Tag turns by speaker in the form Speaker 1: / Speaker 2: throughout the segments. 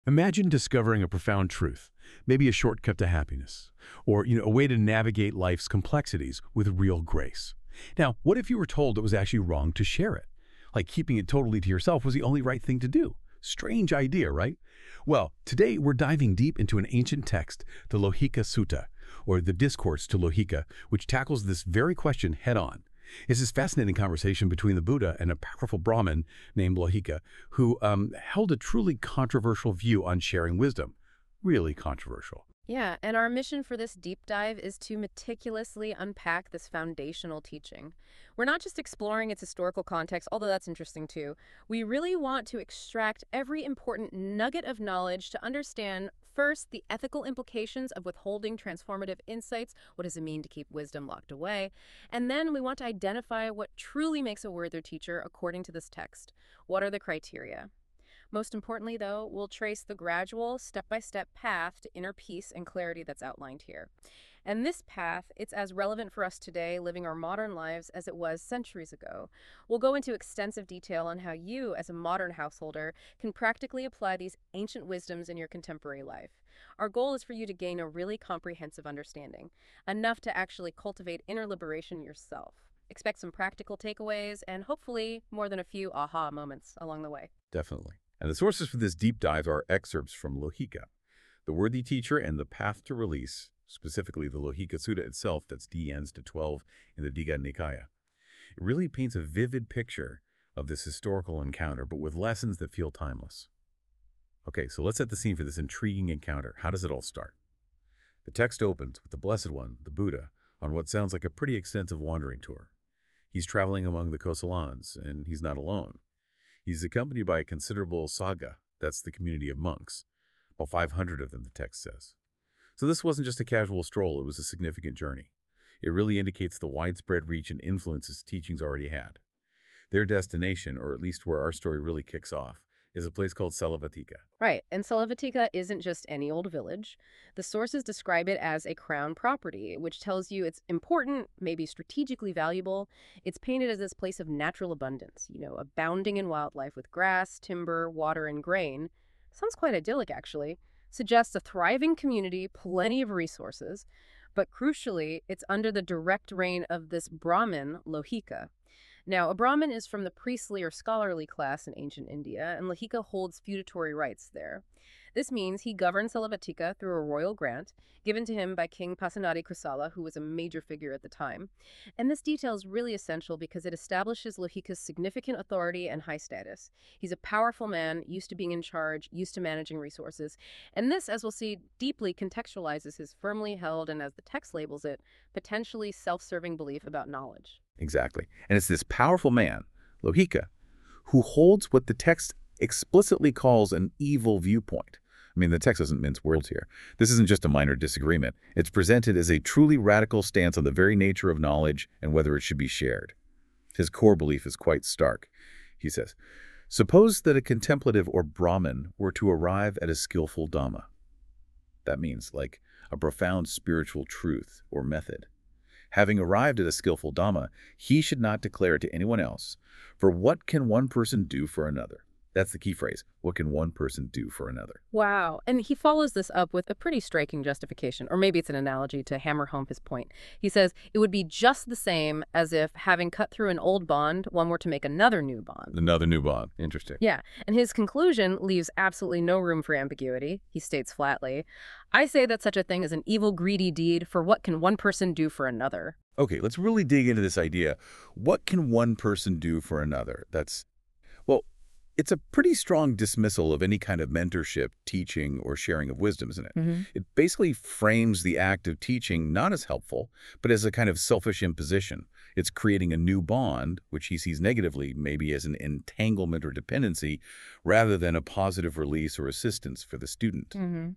Speaker 1: Imagine discovering a profound truth, maybe a shortcut to happiness, or a way to navigate life's complexities with real grace. Now, what if you were told it was actually wrong to share it? Like keeping it totally to yourself was the only right thing to do. Strange idea, right? Well, today we're diving deep into an ancient text, the Lohika Sutta, or the Discourse to Lohika, which tackles this very question head-on. It's this fascinating conversation between the Buddha and a powerful Brahmin named Lohika, who held a truly controversial view on sharing wisdom. Really controversial.
Speaker 2: Yeah, and our mission for this deep dive is to meticulously unpack this foundational teaching. We're not just exploring its historical context, although that's interesting too. We really want to extract every important nugget of knowledge to understand first the ethical implications of withholding transformative insights. What does it mean to keep wisdom locked away? And then we want to identify what truly makes a worthy teacher according to this text. What are the criteria? Most importantly, though, we'll trace the gradual, step-by-step path to inner peace and clarity that's outlined here. And this path, it's as relevant for us today, living our modern lives, as it was centuries ago. We'll go into extensive detail on how you, as a modern householder, can practically apply these ancient wisdoms in your contemporary life. Our goal is for you to gain a really comprehensive understanding, enough to actually cultivate inner liberation yourself. Expect some practical takeaways and hopefully more than a few aha moments along the way.
Speaker 1: Definitely. And the sources for this deep dive are excerpts from Lohika, The Worthy Teacher and the Path to Release, specifically the Lohika Sutta itself, that's D ends to 12 in the Digha Nikaya. It really paints a vivid picture of this historical encounter, but with lessons that feel timeless. Okay, so let's set the scene for this intriguing encounter. How does it all start? The text opens with the Blessed One, the Buddha, on what sounds like a pretty extensive wandering tour. He's traveling among the Kosalans, and he's not alone. He's accompanied by a considerable Sangha, that's the community of monks, about 500 of them, the text says. So this wasn't just a casual stroll, it was a significant journey. It really indicates the widespread reach and influence his teachings already had. Their destination, or at least where our story really kicks off, is a place called Salavatika.
Speaker 2: Right, and Salavatika isn't just any old village. The sources describe it as a crown property, which tells you it's important, maybe strategically valuable. It's painted as this place of natural abundance, abounding in wildlife with grass, timber, water, and grain. Sounds quite idyllic, actually. Suggests a thriving community, plenty of resources. But crucially, it's under the direct reign of this Brahmin, Lohika. Now, a Brahmin is from the priestly or scholarly class in ancient India, and Lohika holds feudatory rights there. This means he governed Salavatika through a royal grant given to him by King Pasenadi Kosala, who was a major figure at the time. And this detail is really essential because it establishes Lohika's significant authority and high status. He's a powerful man, used to being in charge, used to managing resources. And this, as we'll see, deeply contextualizes his firmly held, and as the text labels it, potentially self-serving belief about knowledge.
Speaker 1: Exactly. And it's this powerful man, Lohika, who holds what the text explicitly calls an evil viewpoint. I mean, the text doesn't mince words here. This isn't just a minor disagreement. It's presented as a truly radical stance on the very nature of knowledge and whether it should be shared. His core belief is quite stark. He says, suppose that a contemplative or Brahmin were to arrive at a skillful Dhamma. That means like a profound spiritual truth or method. Having arrived at a skillful Dhamma, he should not declare it to anyone else. For what can one person do for another? That's the key phrase. What can one person do for another?
Speaker 2: Wow. And he follows this up with a pretty striking justification, or maybe it's an analogy to hammer home his point. He says it would be just the same as if, having cut through an old bond, one were to make another new bond.
Speaker 1: Another new bond. Interesting.
Speaker 2: Yeah. And his conclusion leaves absolutely no room for ambiguity. He states flatly, I say that such a thing is an evil, greedy deed, for what can one person do for another?
Speaker 1: Okay, let's really dig into this idea. What can one person do for another? Well, it's a pretty strong dismissal of any kind of mentorship, teaching, or sharing of wisdom, isn't it? It basically frames the act of teaching not as helpful, but as a kind of selfish imposition. It's creating a new bond, which he sees negatively, maybe as an entanglement or dependency, rather than a positive release or assistance for the student.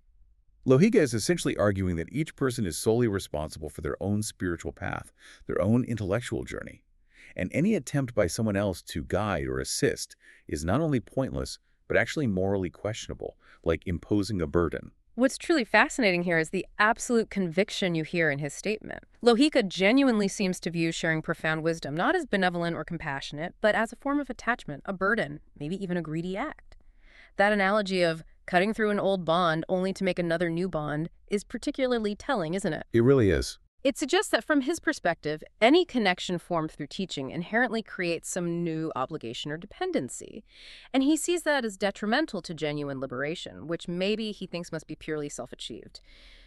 Speaker 1: Lohika is essentially arguing that each person is solely responsible for their own spiritual path, their own intellectual journey. And any attempt by someone else to guide or assist is not only pointless, but actually morally questionable, like imposing a burden.
Speaker 2: What's truly fascinating here is the absolute conviction you hear in his statement. Lohika genuinely seems to view sharing profound wisdom not as benevolent or compassionate, but as a form of attachment, a burden, maybe even a greedy act. That analogy of Cutting through an old bond only to make another new bond is particularly telling, isn't it?
Speaker 1: It really is.
Speaker 2: It suggests that from his perspective, any connection formed through teaching inherently creates some new obligation or dependency. And he sees that as detrimental to genuine liberation, which maybe he thinks must be purely self-achieved.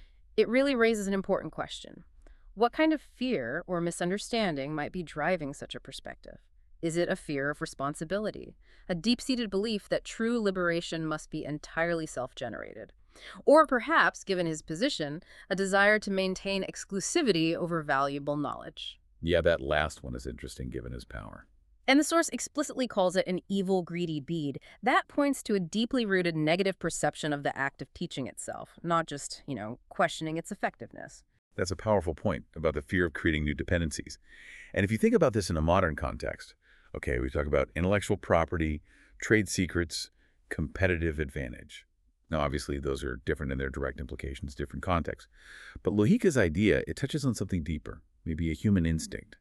Speaker 2: It really raises an important question. What kind of fear or misunderstanding might be driving such a perspective? Is it a fear of responsibility, a deep-seated belief that true liberation must be entirely self-generated? Or perhaps, given his position, a desire to maintain exclusivity over valuable knowledge?
Speaker 1: Yeah, that last one is interesting given his power.
Speaker 2: And the source explicitly calls it an evil, greedy bead. That points to a deeply rooted negative perception of the act of teaching itself, not just, questioning its effectiveness.
Speaker 1: That's a powerful point about the fear of creating new dependencies. And if you think about this in a modern context, okay, we talk about intellectual property, trade secrets, competitive advantage. Now, obviously, those are different in their direct implications, different contexts. But Lohika's idea, it touches on something deeper, maybe a human instinct.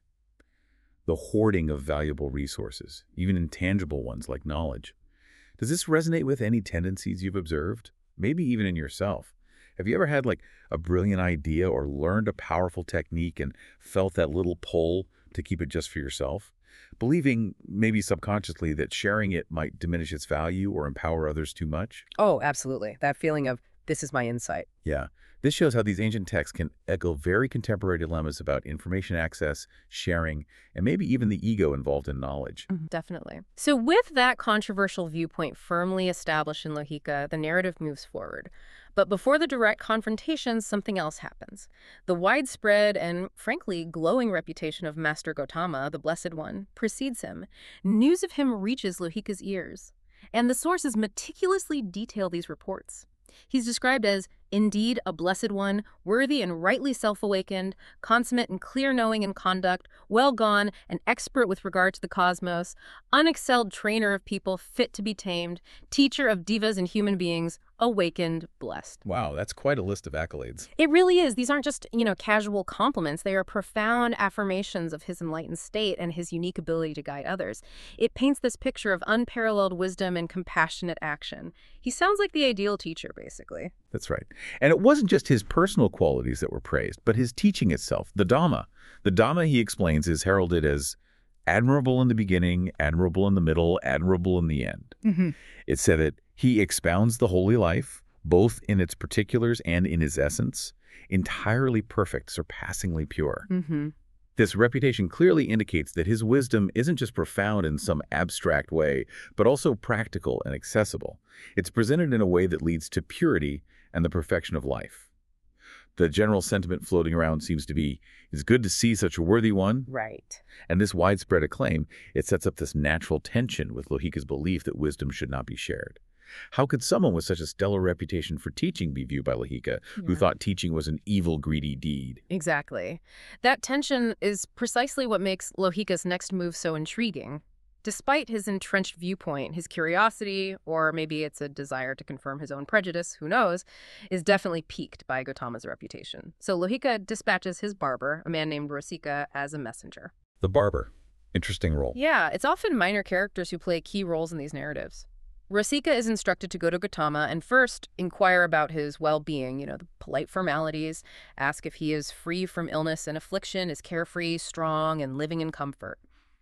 Speaker 1: The hoarding of valuable resources, even intangible ones like knowledge. Does this resonate with any tendencies you've observed? Maybe even in yourself. Have you ever had like a brilliant idea or learned a powerful technique and felt that little pull to keep it just for yourself? Believing, maybe subconsciously, that sharing it might diminish its value or empower others too much?
Speaker 2: Oh, absolutely. That feeling of, this is my insight.
Speaker 1: Yeah. This shows how these ancient texts can echo very contemporary dilemmas about information access, sharing, and maybe even the ego involved in knowledge.
Speaker 2: Definitely. So with that controversial viewpoint firmly established in Lohika, the narrative moves forward. But before the direct confrontation, something else happens. The widespread and, frankly, glowing reputation of Master Gautama, the Blessed One, precedes him. News of him reaches Lohika's ears. And the sources meticulously detail these reports. He's described as, indeed, a blessed one, worthy and rightly self-awakened, consummate and clear knowing in conduct, well gone, and expert with regard to the cosmos, unexcelled trainer of people fit to be tamed, teacher of divas and human beings, awakened, blessed.
Speaker 1: Wow, that's quite a list of accolades.
Speaker 2: It really is. These aren't just, casual compliments. They are profound affirmations of his enlightened state and his unique ability to guide others. It paints this picture of unparalleled wisdom and compassionate action. He sounds like the ideal teacher, basically.
Speaker 1: That's right. And it wasn't just his personal qualities that were praised, but his teaching itself, the Dhamma. The Dhamma, he explains, is heralded as admirable in the beginning, admirable in the middle, admirable in the end. It said that he expounds the holy life, both in its particulars and in its essence, entirely perfect, surpassingly pure. This reputation clearly indicates that his wisdom isn't just profound in some abstract way, but also practical and accessible. It's presented in a way that leads to purity and the perfection of life. The general sentiment floating around seems to be, it's good to see such a worthy one.
Speaker 2: Right.
Speaker 1: And this widespread acclaim, it sets up this natural tension with Lohika's belief that wisdom should not be shared. How could someone with such a stellar reputation for teaching be viewed by Lohika, who thought teaching was an evil, greedy deed?
Speaker 2: Exactly. That tension is precisely what makes Lohika's next move so intriguing. Despite his entrenched viewpoint, his curiosity, or maybe it's a desire to confirm his own prejudice, who knows, is definitely piqued by Gautama's reputation. So Lohika dispatches his barber, a man named Rosika, as a messenger.
Speaker 1: The barber. Interesting role.
Speaker 2: Yeah, it's often minor characters who play key roles in these narratives. Rosika is instructed to go to Gautama and first inquire about his well-being, the polite formalities, ask if he is free from illness and affliction, is carefree, strong, and living in comfort.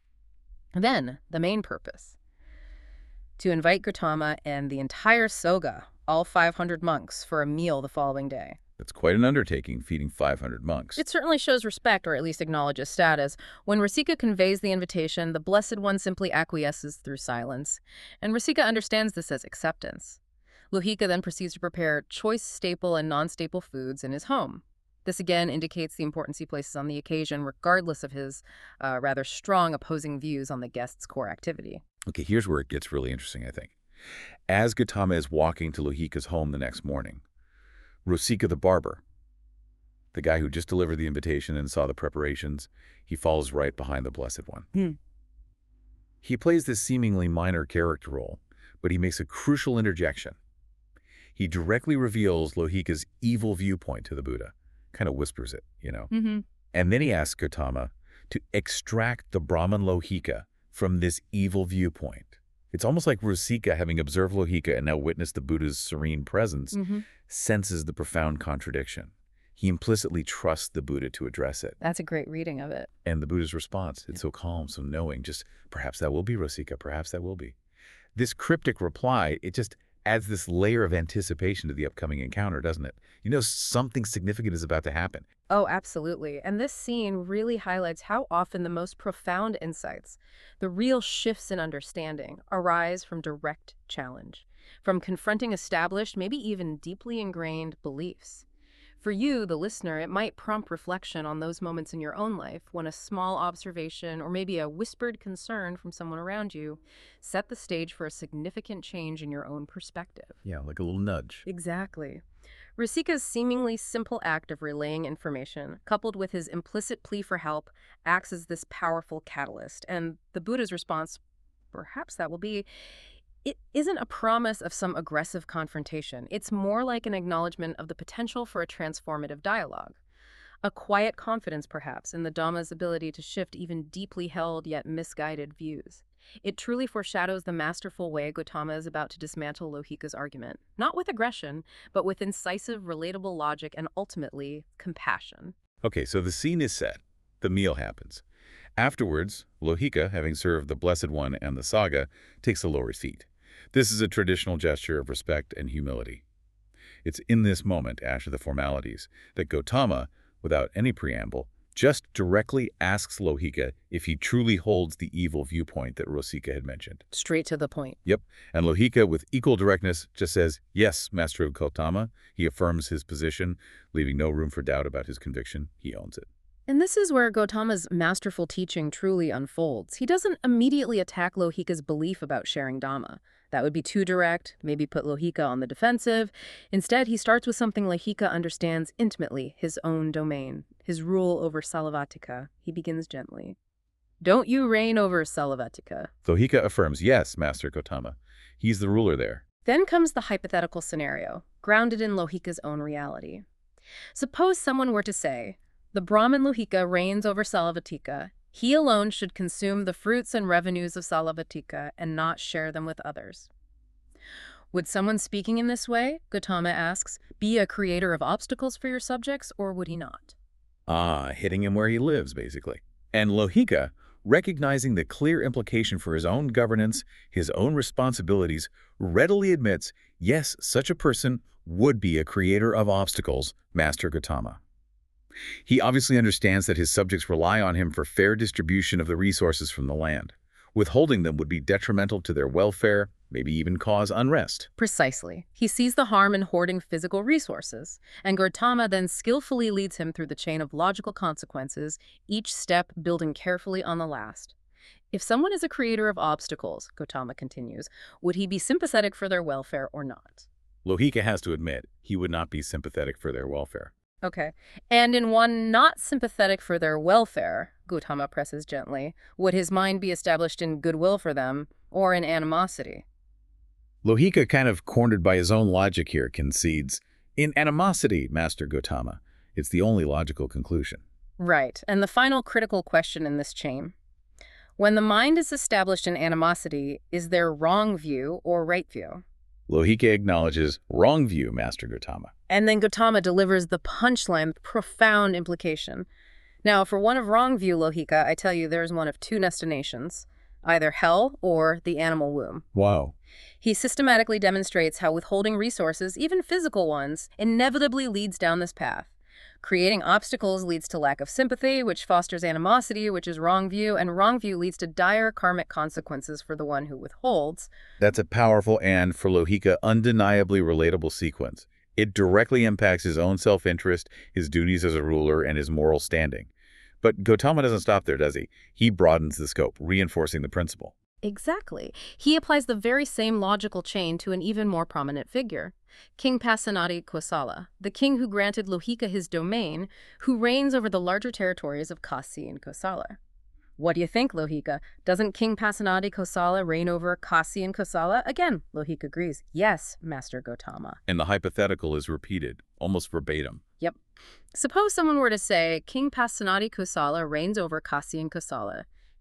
Speaker 2: Then, the main purpose, to invite Gautama and the entire Soga, all 500 monks, for a meal the following day.
Speaker 1: It's quite an undertaking, feeding 500 monks.
Speaker 2: It certainly shows respect, or at least acknowledges status. When Rosika conveys the invitation, the Blessed One simply acquiesces through silence. And Rosika understands this as acceptance. Lohika then proceeds to prepare choice staple and non-staple foods in his home. This again indicates the importance he places on the occasion, regardless of his rather strong opposing views on the guest's core activity.
Speaker 1: Okay, here's where it gets really interesting, I think. As Gautama is walking to Lohika's home the next morning, Rosika the barber, the guy who just delivered the invitation and saw the preparations, he falls right behind the Blessed One. He plays this seemingly minor character role, but he makes a crucial interjection. He directly reveals Lohika's evil viewpoint to the Buddha, kind of whispers it, And then he asks Gautama to extract the Brahman Lohika from this evil viewpoint. It's almost like Rusika, having observed Lohika and now witnessed the Buddha's serene presence, senses the profound contradiction. He implicitly trusts the Buddha to address it.
Speaker 2: That's a great reading of it.
Speaker 1: And the Buddha's response, it's so calm, so knowing, just perhaps that will be Rusika, perhaps that will be. This cryptic reply, it just adds this layer of anticipation to the upcoming encounter, doesn't it? You know something significant is about to happen.
Speaker 2: Oh, absolutely. And this scene really highlights how often the most profound insights, the real shifts in understanding, arise from direct challenge, from confronting established, maybe even deeply ingrained beliefs. For you, the listener, it might prompt reflection on those moments in your own life when a small observation or maybe a whispered concern from someone around you set the stage for a significant change in your own perspective.
Speaker 1: Yeah, like a little nudge.
Speaker 2: Exactly. Rusika's seemingly simple act of relaying information, coupled with his implicit plea for help, acts as this powerful catalyst. And the Buddha's response, perhaps that will be, it isn't a promise of some aggressive confrontation. It's more like an acknowledgement of the potential for a transformative dialogue. A quiet confidence, perhaps, in the Dhamma's ability to shift even deeply held yet misguided views. It truly foreshadows the masterful way Gautama is about to dismantle Lohika's argument, not with aggression, but with incisive, relatable logic and ultimately compassion.
Speaker 1: Okay, so the scene is set. The meal happens. Afterwards, Lohika, having served the Blessed One and the saga, takes a lower seat. This is a traditional gesture of respect and humility. It's in this moment, after the formalities, that Gautama, without any preamble, just directly asks Lohika if he truly holds the evil viewpoint that Rusika had mentioned.
Speaker 2: Straight to the point.
Speaker 1: Yep, and Lohika, with equal directness, just says, "Yes, Master of Gautama." He affirms his position, leaving no room for doubt about his conviction. He owns it.
Speaker 2: And this is where Gautama's masterful teaching truly unfolds. He doesn't immediately attack Lohika's belief about sharing Dhamma. That would be too direct, maybe put Lohika on the defensive. Instead, he starts with something Lohika understands intimately, his own domain, his rule over Salavatika. He begins gently. Don't you reign over Salavatika?
Speaker 1: Lohika affirms, "Yes, Master Gautama." He's the ruler there.
Speaker 2: Then comes the hypothetical scenario, grounded in Lohika's own reality. Suppose someone were to say, the Brahmin Lohika reigns over Salavatika. He alone should consume the fruits and revenues of Salavatika and not share them with others. Would someone speaking in this way, Gautama asks, be a creator of obstacles for your subjects, or would he not?
Speaker 1: Hitting him where he lives, basically. And Lohika, recognizing the clear implication for his own governance, his own responsibilities, readily admits, yes, such a person would be a creator of obstacles, Master Gautama. He obviously understands that his subjects rely on him for fair distribution of the resources from the land. Withholding them would be detrimental to their welfare, maybe even cause unrest.
Speaker 2: Precisely. He sees the harm in hoarding physical resources, and Gautama then skillfully leads him through the chain of logical consequences, each step building carefully on the last. If someone is a creator of obstacles, Gautama continues, would he be sympathetic for their welfare or not?
Speaker 1: Lohika has to admit he would not be sympathetic for their welfare.
Speaker 2: Okay. And in one not sympathetic for their welfare, Gautama presses gently, would his mind be established in goodwill for them or in animosity?
Speaker 1: Lohika, kind of cornered by his own logic here, concedes, in animosity, Master Gautama. It's the only logical conclusion.
Speaker 2: Right. And the final critical question in this chain. When the mind is established in animosity, is there wrong view or right view?
Speaker 1: Lohika acknowledges, wrong view, Master Gautama.
Speaker 2: And then Gautama delivers the punchline with profound implication. Now, for one of wrong view, Lohika, I tell you there's one of two destinations, either hell or the animal womb.
Speaker 1: Wow.
Speaker 2: He systematically demonstrates how withholding resources, even physical ones, inevitably leads down this path. Creating obstacles leads to lack of sympathy, which fosters animosity, which is wrong view, and wrong view leads to dire karmic consequences for the one who withholds.
Speaker 1: That's a powerful and, for Lohika, undeniably relatable sequence. It directly impacts his own self-interest, his duties as a ruler, and his moral standing. But Gautama doesn't stop there, does he? He broadens the scope, reinforcing the principle.
Speaker 2: Exactly. He applies the very same logical chain to an even more prominent figure. King Pasenadi Kosala, the king who granted Lohika his domain, who reigns over the larger territories of Kasi and Kosala. What do you think, Lohika? Doesn't King Pasenadi Kosala reign over Kasi and Kosala? Again, Lohika agrees. Yes, Master Gautama.
Speaker 1: And the hypothetical is repeated, almost verbatim.
Speaker 2: Yep. Suppose someone were to say, King Pasenadi Kosala reigns over Kasi and Kosala.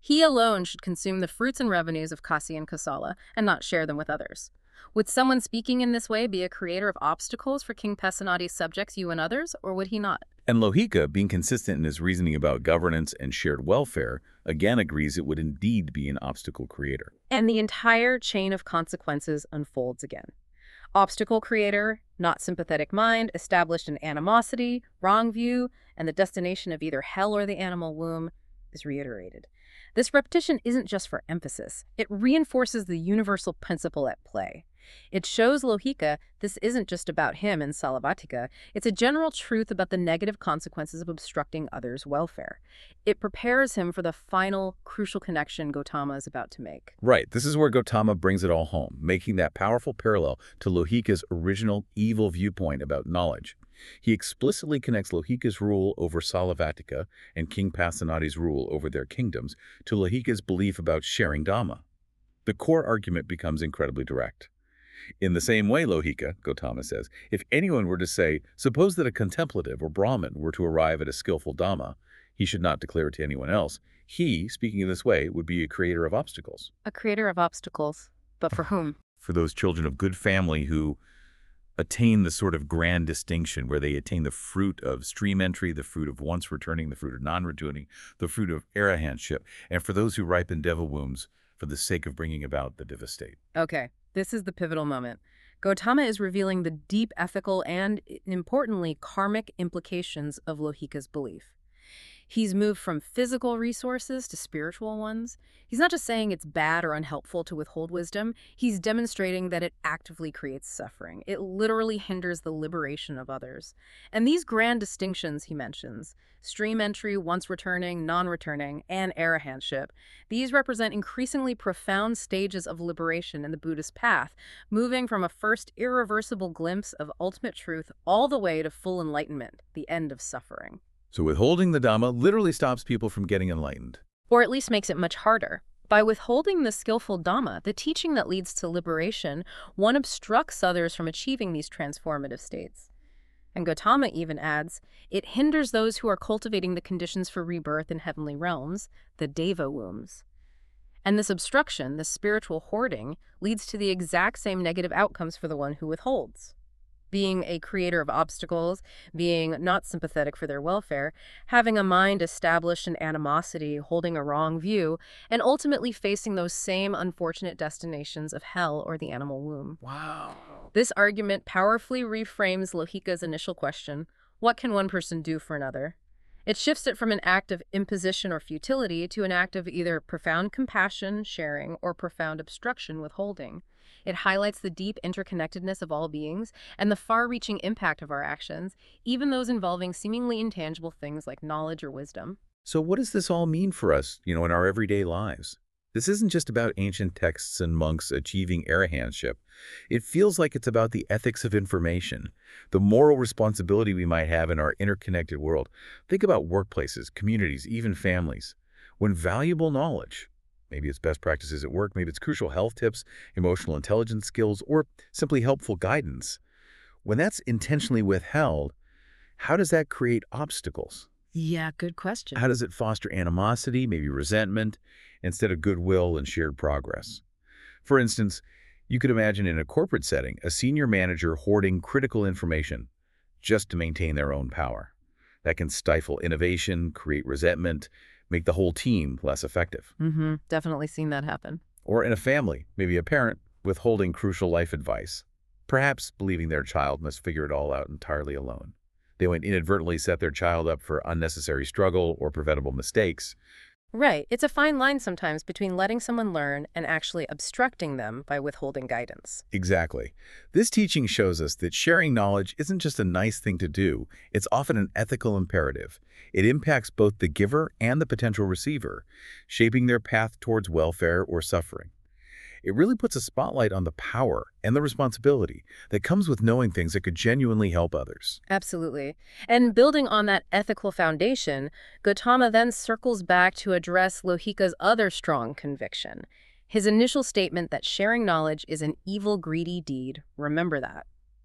Speaker 2: He alone should consume the fruits and revenues of Kasi and Kosala and not share them with others. Would someone speaking in this way be a creator of obstacles for King Pasenadi's subjects, you and others, or would he not?
Speaker 1: And Lohika, being consistent in his reasoning about governance and shared welfare, again agrees it would indeed be an obstacle creator.
Speaker 2: And the entire chain of consequences unfolds again. Obstacle creator, not sympathetic mind, established in animosity, wrong view, and the destination of either hell or the animal womb is reiterated. This repetition isn't just for emphasis. It reinforces the universal principle at play. It shows Lohika this isn't just about him and Salavatika. It's a general truth about the negative consequences of obstructing others' welfare. It prepares him for the final, crucial connection Gautama is about to make.
Speaker 1: Right, this is where Gautama brings it all home, making that powerful parallel to Lohika's original evil viewpoint about knowledge. He explicitly connects Lohika's rule over Salavatika and King Pasenadi's rule over their kingdoms to Lohika's belief about sharing Dhamma. The core argument becomes incredibly direct. In the same way, Lohika, Gautama says, if anyone were to say, suppose that a contemplative or Brahmin were to arrive at a skillful Dhamma, he should not declare it to anyone else. He, speaking in this way, would be a creator of obstacles.
Speaker 2: A creator of obstacles, but for whom?
Speaker 1: For those children of good family who attain the sort of grand distinction where they attain the fruit of stream entry, the fruit of once returning, the fruit of non-returning, the fruit of arahantship, and for those who ripen deva wombs for the sake of bringing about the diva state.
Speaker 2: Okay, this is the pivotal moment. Gautama is revealing the deep ethical and, importantly, karmic implications of Lohika's belief. He's moved from physical resources to spiritual ones. He's not just saying it's bad or unhelpful to withhold wisdom. He's demonstrating that it actively creates suffering. It literally hinders the liberation of others. And these grand distinctions he mentions, stream entry, once returning, non-returning, and arahantship, these represent increasingly profound stages of liberation in the Buddhist path, moving from a first irreversible glimpse of ultimate truth all the way to full enlightenment, the end of suffering.
Speaker 1: So withholding the Dhamma literally stops people from getting enlightened.
Speaker 2: Or at least makes it much harder. By withholding the skillful Dhamma, the teaching that leads to liberation, one obstructs others from achieving these transformative states. And Gautama even adds, it hinders those who are cultivating the conditions for rebirth in heavenly realms, the Deva wombs. And this obstruction, this spiritual hoarding, leads to the exact same negative outcomes for the one who withholds. Being a creator of obstacles, being not sympathetic for their welfare, having a mind established in animosity, holding a wrong view, and ultimately facing those same unfortunate destinations of hell or the animal womb.
Speaker 1: Wow.
Speaker 2: This argument powerfully reframes Lohika's initial question, what can one person do for another? It shifts it from an act of imposition or futility to an act of either profound compassion, sharing, or profound obstruction, withholding. It highlights the deep interconnectedness of all beings and the far-reaching impact of our actions, even those involving seemingly intangible things like knowledge or wisdom.
Speaker 1: So what does this all mean for us, in our everyday lives? This isn't just about ancient texts and monks achieving arahantship. It feels like it's about the ethics of information, the moral responsibility we might have in our interconnected world. Think about workplaces, communities, even families. When valuable knowledge, maybe it's best practices at work, maybe it's crucial health tips, emotional intelligence skills, or simply helpful guidance. When that's intentionally withheld, how does that create obstacles?
Speaker 2: Yeah, good question.
Speaker 1: How does it foster animosity, maybe resentment, instead of goodwill and shared progress? For instance, you could imagine in a corporate setting, a senior manager hoarding critical information just to maintain their own power. That can stifle innovation, create resentment, make the whole team less effective.
Speaker 2: Definitely seen that happen.
Speaker 1: Or in a family, maybe a parent withholding crucial life advice, perhaps believing their child must figure it all out entirely alone. They might inadvertently set their child up for unnecessary struggle or preventable mistakes.
Speaker 2: Right. It's a fine line sometimes between letting someone learn and actually obstructing them by withholding guidance.
Speaker 1: Exactly. This teaching shows us that sharing knowledge isn't just a nice thing to do. It's often an ethical imperative. It impacts both the giver and the potential receiver, shaping their path towards welfare or suffering. It really puts a spotlight on the power and the responsibility that comes with knowing things that could genuinely help others.
Speaker 2: Absolutely. And building on that ethical foundation, Gautama then circles back to address Lohika's other strong conviction. His initial statement that sharing knowledge is an evil, greedy deed. Remember that.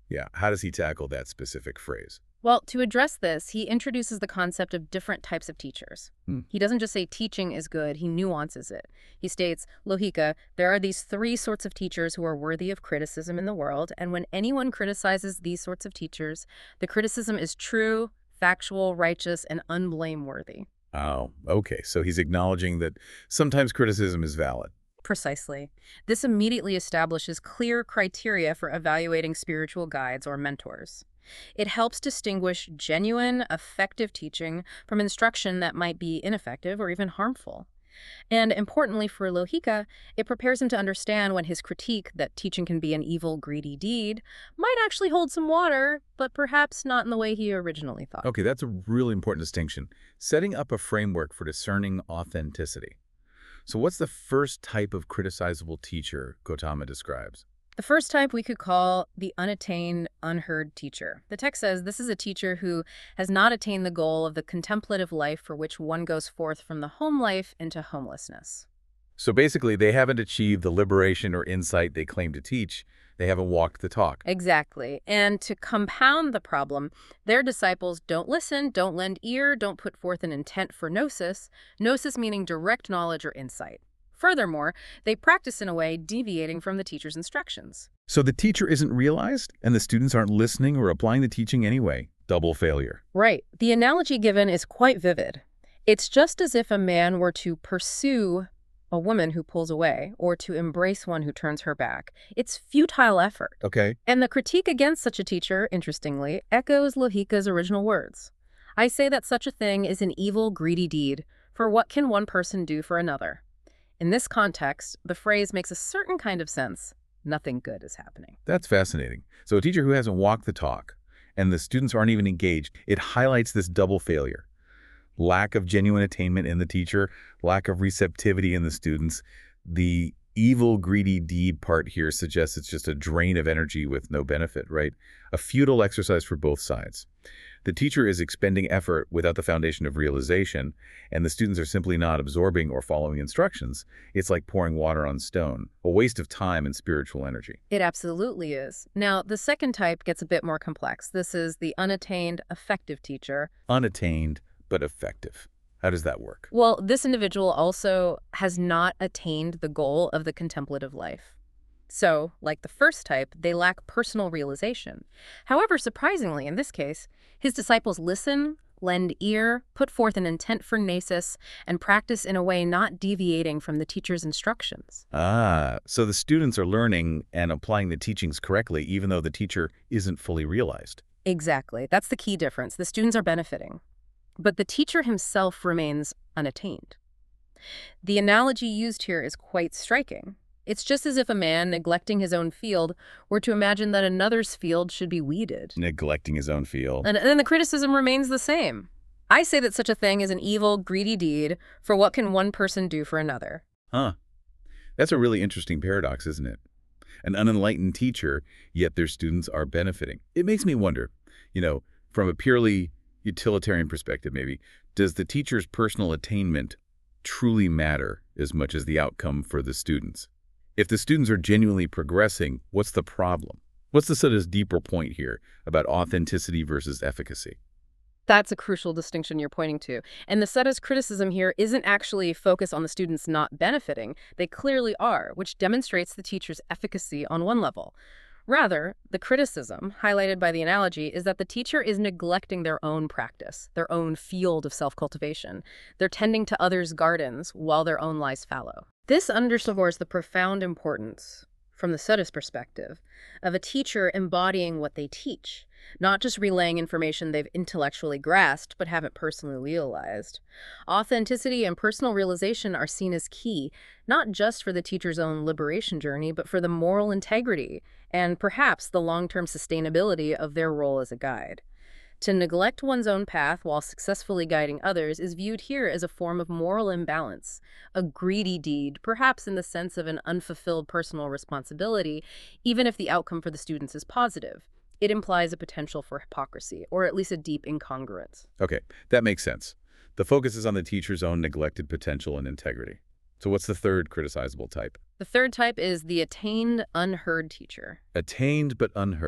Speaker 1: Yeah, how does he tackle that specific phrase?
Speaker 2: Well, to address this, he introduces the concept of different types of teachers.
Speaker 1: Hmm.
Speaker 2: He doesn't just say teaching is good, he nuances it. He states, Lohika, there are these three sorts of teachers who are worthy of criticism in the world, and when anyone criticizes these sorts of teachers, the criticism is true, factual, righteous, and unblameworthy.
Speaker 1: Oh, okay. So he's acknowledging that sometimes criticism is valid.
Speaker 2: Precisely. This immediately establishes clear criteria for evaluating spiritual guides or mentors. It helps distinguish genuine, effective teaching from instruction that might be ineffective or even harmful. And importantly for Lohika, it prepares him to understand when his critique that teaching can be an evil, greedy deed might actually hold some water, but perhaps not in the way he originally thought.
Speaker 1: Okay, that's a really important distinction. Setting up a framework for discerning authenticity. So what's the first type of criticizable teacher Gautama describes?
Speaker 2: The first type we could call the unattained, unheard teacher. The text says this is a teacher who has not attained the goal of the contemplative life for which one goes forth from the home life into homelessness.
Speaker 1: So basically, they haven't achieved the liberation or insight they claim to teach. They haven't walked the talk.
Speaker 2: Exactly. And to compound the problem, their disciples don't listen, don't lend ear, don't put forth an intent for gnosis, gnosis meaning direct knowledge or insight. Furthermore, they practice in a way deviating from the teacher's instructions.
Speaker 1: So the teacher isn't realized, and the students aren't listening or applying the teaching anyway. Double failure.
Speaker 2: Right. The analogy given is quite vivid. It's just as if a man were to pursue a woman who pulls away or to embrace one who turns her back. It's futile effort.
Speaker 1: Okay.
Speaker 2: And the critique against such a teacher, interestingly, echoes Lohika's original words. I say that such a thing is an evil, greedy deed, for what can one person do for another? In this context, the phrase makes a certain kind of sense. Nothing good is happening.
Speaker 1: That's fascinating. So a teacher who hasn't walked the talk, and the students aren't even engaged, it highlights this double failure. Lack of genuine attainment in the teacher, lack of receptivity in the students. The evil, greedy deed part here suggests it's just a drain of energy with no benefit, right? A futile exercise for both sides. The teacher is expending effort without the foundation of realization, and the students are simply not absorbing or following instructions. It's like pouring water on stone, a waste of time and spiritual energy.
Speaker 2: It absolutely is. Now, the second type gets a bit more complex. This is the unattained, effective teacher.
Speaker 1: Unattained, but effective. How does that work?
Speaker 2: Well, this individual also has not attained the goal of the contemplative life. So, like the first type, they lack personal realization. However, surprisingly, in this case, his disciples listen, lend ear, put forth an intent for gnosis, and practice in a way not deviating from the teacher's instructions.
Speaker 1: Ah, so the students are learning and applying the teachings correctly, even though the teacher isn't fully realized.
Speaker 2: Exactly. That's the key difference. The students are benefiting, but the teacher himself remains unattained. The analogy used here is quite striking. It's just as if a man neglecting his own field were to imagine that another's field should be weeded.
Speaker 1: Neglecting his own field.
Speaker 2: And then the criticism remains the same. I say that such a thing is an evil, greedy deed, for what can one person do for another?
Speaker 1: Huh. That's a really interesting paradox, isn't it? An unenlightened teacher, yet their students are benefiting. It makes me wonder, from a purely utilitarian perspective maybe, does the teacher's personal attainment truly matter as much as the outcome for the students? If the students are genuinely progressing, what's the problem? What's the sort of deeper point here about authenticity versus efficacy?
Speaker 2: That's a crucial distinction you're pointing to. And the Seta's criticism here isn't actually focused on the students not benefiting. They clearly are, which demonstrates the teacher's efficacy on one level. Rather, the criticism, highlighted by the analogy, is that the teacher is neglecting their own practice, their own field of self-cultivation. They're tending to others' gardens while their own lies fallow. This underscores the profound importance, from the Seta's perspective, of a teacher embodying what they teach, not just relaying information they've intellectually grasped but haven't personally realized. Authenticity and personal realization are seen as key, not just for the teacher's own liberation journey, but for the moral integrity and perhaps the long-term sustainability of their role as a guide. To neglect one's own path while successfully guiding others is viewed here as a form of moral imbalance, a greedy deed, perhaps in the sense of an unfulfilled personal responsibility, even if the outcome for the students is positive. It implies a potential for hypocrisy, or at least a deep incongruence.
Speaker 1: Okay, that makes sense. The focus is on the teacher's own neglected potential and integrity. So what's the third criticizable type?
Speaker 2: The third type is the attained, unheard teacher.
Speaker 1: Attained but unheard.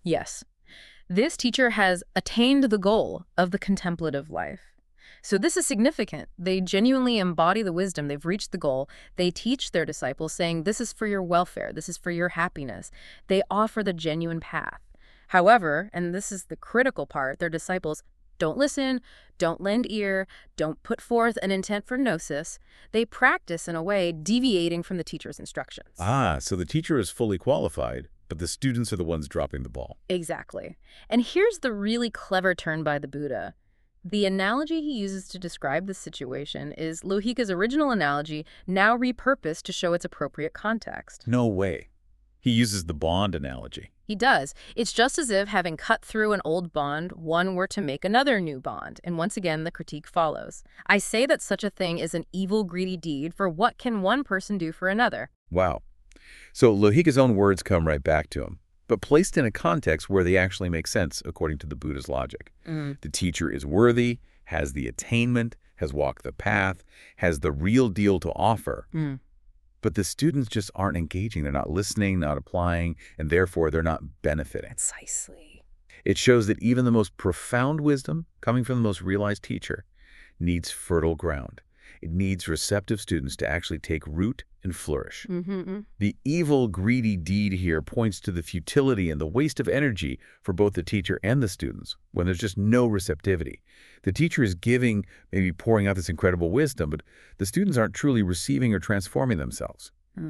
Speaker 2: Yes. This teacher has attained the goal of the contemplative life. So this is significant. They genuinely embody the wisdom. They've reached the goal. They teach their disciples saying, this is for your welfare. This is for your happiness. They offer the genuine path. However, and this is the critical part, their disciples don't listen, don't lend ear, don't put forth an intent for gnosis. They practice in a way deviating from the teacher's instructions.
Speaker 1: Ah, so the teacher is fully qualified, but the students are the ones dropping the ball.
Speaker 2: Exactly. And here's the really clever turn by the Buddha. The analogy he uses to describe this situation is Lohika's original analogy, now repurposed to show its appropriate context.
Speaker 1: No way. He uses the bond analogy.
Speaker 2: He does. It's just as if, having cut through an old bond, one were to make another new bond. And once again, the critique follows. I say that such a thing is an evil, greedy deed, for what can one person do for another?
Speaker 1: Wow. So Lohika's own words come right back to him, but placed in a context where they actually make sense according to the Buddha's logic. The teacher is worthy, has the attainment, has walked the path, has the real deal to offer. But the students just aren't engaging. They're not listening, not applying, and therefore they're not benefiting.
Speaker 2: Precisely.
Speaker 1: It shows that even the most profound wisdom, coming from the most realized teacher, needs fertile ground. It needs receptive students to actually take root and flourish. The evil, greedy deed here points to the futility and the waste of energy for both the teacher and the students when there's just no receptivity. The teacher is giving, maybe pouring out this incredible wisdom, but the students aren't truly receiving or transforming themselves.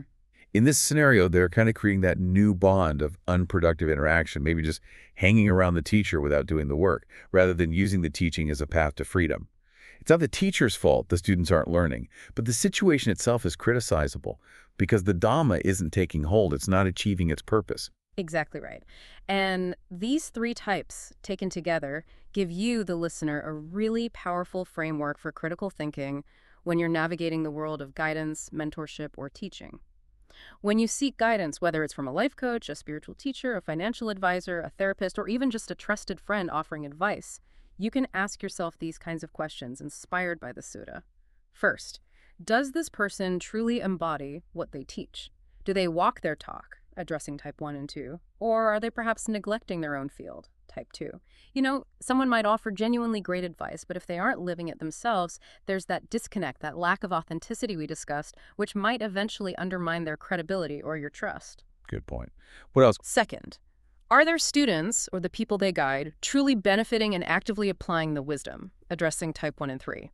Speaker 1: In this scenario, they're kind of creating that new bond of unproductive interaction, maybe just hanging around the teacher without doing the work, rather than using the teaching as a path to freedom. It's not the teacher's fault the students aren't learning, but the situation itself is criticizable because the Dhamma isn't taking hold. It's not achieving its purpose.
Speaker 2: Exactly right. And these three types, taken together, give you, the listener, a really powerful framework for critical thinking when you're navigating the world of guidance, mentorship, or teaching. When you seek guidance, whether it's from a life coach, a spiritual teacher, a financial advisor, a therapist, or even just a trusted friend offering advice, you can ask yourself these kinds of questions inspired by the sutta. First, does this person truly embody what they teach? Do they walk their talk, addressing type 1 and 2? Or are they perhaps neglecting their own field, type 2? You know, someone might offer genuinely great advice, but if they aren't living it themselves, there's that disconnect, that lack of authenticity we discussed, which might eventually undermine their credibility or your trust.
Speaker 1: Good point. What else?
Speaker 2: Second, are their students, or the people they guide, truly benefiting and actively applying the wisdom, addressing type 1 and 3?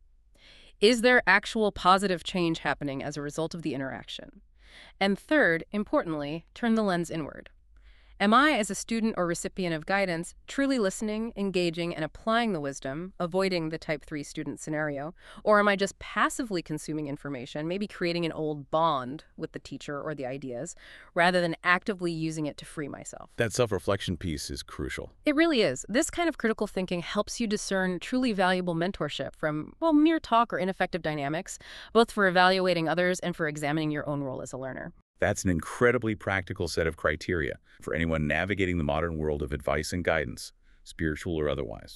Speaker 2: Is there actual positive change happening as a result of the interaction? And third, importantly, turn the lens inward. Am I, as a student or recipient of guidance, truly listening, engaging, and applying the wisdom, avoiding the type 3 student scenario? Or am I just passively consuming information, maybe creating an old bond with the teacher or the ideas, rather than actively using it to free myself?
Speaker 1: That self-reflection piece is crucial.
Speaker 2: It really is. This kind of critical thinking helps you discern truly valuable mentorship from, well, mere talk or ineffective dynamics, both for evaluating others and for examining your own role as a learner.
Speaker 1: That's an incredibly practical set of criteria for anyone navigating the modern world of advice and guidance, spiritual or otherwise.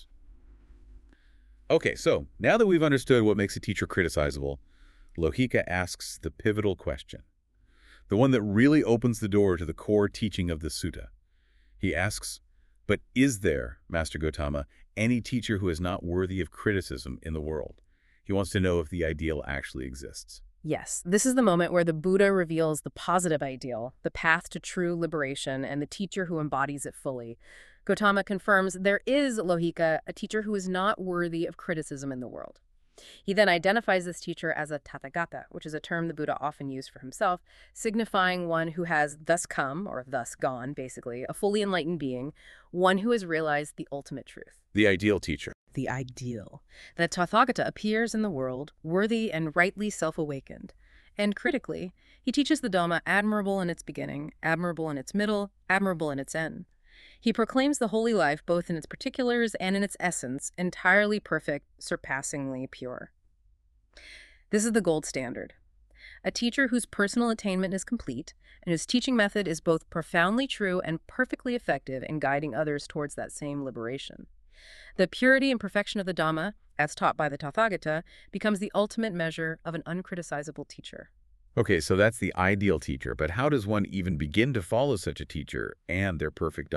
Speaker 1: Okay, so now that we've understood what makes a teacher criticizable, Lohika asks the pivotal question, the one that really opens the door to the core teaching of the sutta. He asks, but is there, Master Gotama, any teacher who is not worthy of criticism in the world? He wants to know if the ideal actually exists.
Speaker 2: Yes, this is the moment where the Buddha reveals the positive ideal, the path to true liberation, and the teacher who embodies it fully. Gotama confirms there is, Lohika, a teacher who is not worthy of criticism in the world. He then identifies this teacher as a Tathagata, which is a term the Buddha often used for himself, signifying one who has thus come, or thus gone, basically, a fully enlightened being, one who has realized the ultimate truth.
Speaker 1: The ideal teacher.
Speaker 2: The ideal. The Tathagata appears in the world, worthy and rightly self-awakened. And critically, he teaches the Dhamma admirable in its beginning, admirable in its middle, admirable in its end. He proclaims the holy life both in its particulars and in its essence, entirely perfect, surpassingly pure. This is the gold standard. A teacher whose personal attainment is complete and whose teaching method is both profoundly true and perfectly effective in guiding others towards that same liberation. The purity and perfection of the Dhamma, as taught by the Tathagata, becomes the ultimate measure of an uncriticizable teacher.
Speaker 1: Okay, so that's the ideal teacher, but how does one even begin to follow such a teacher and their perfect Dhamma?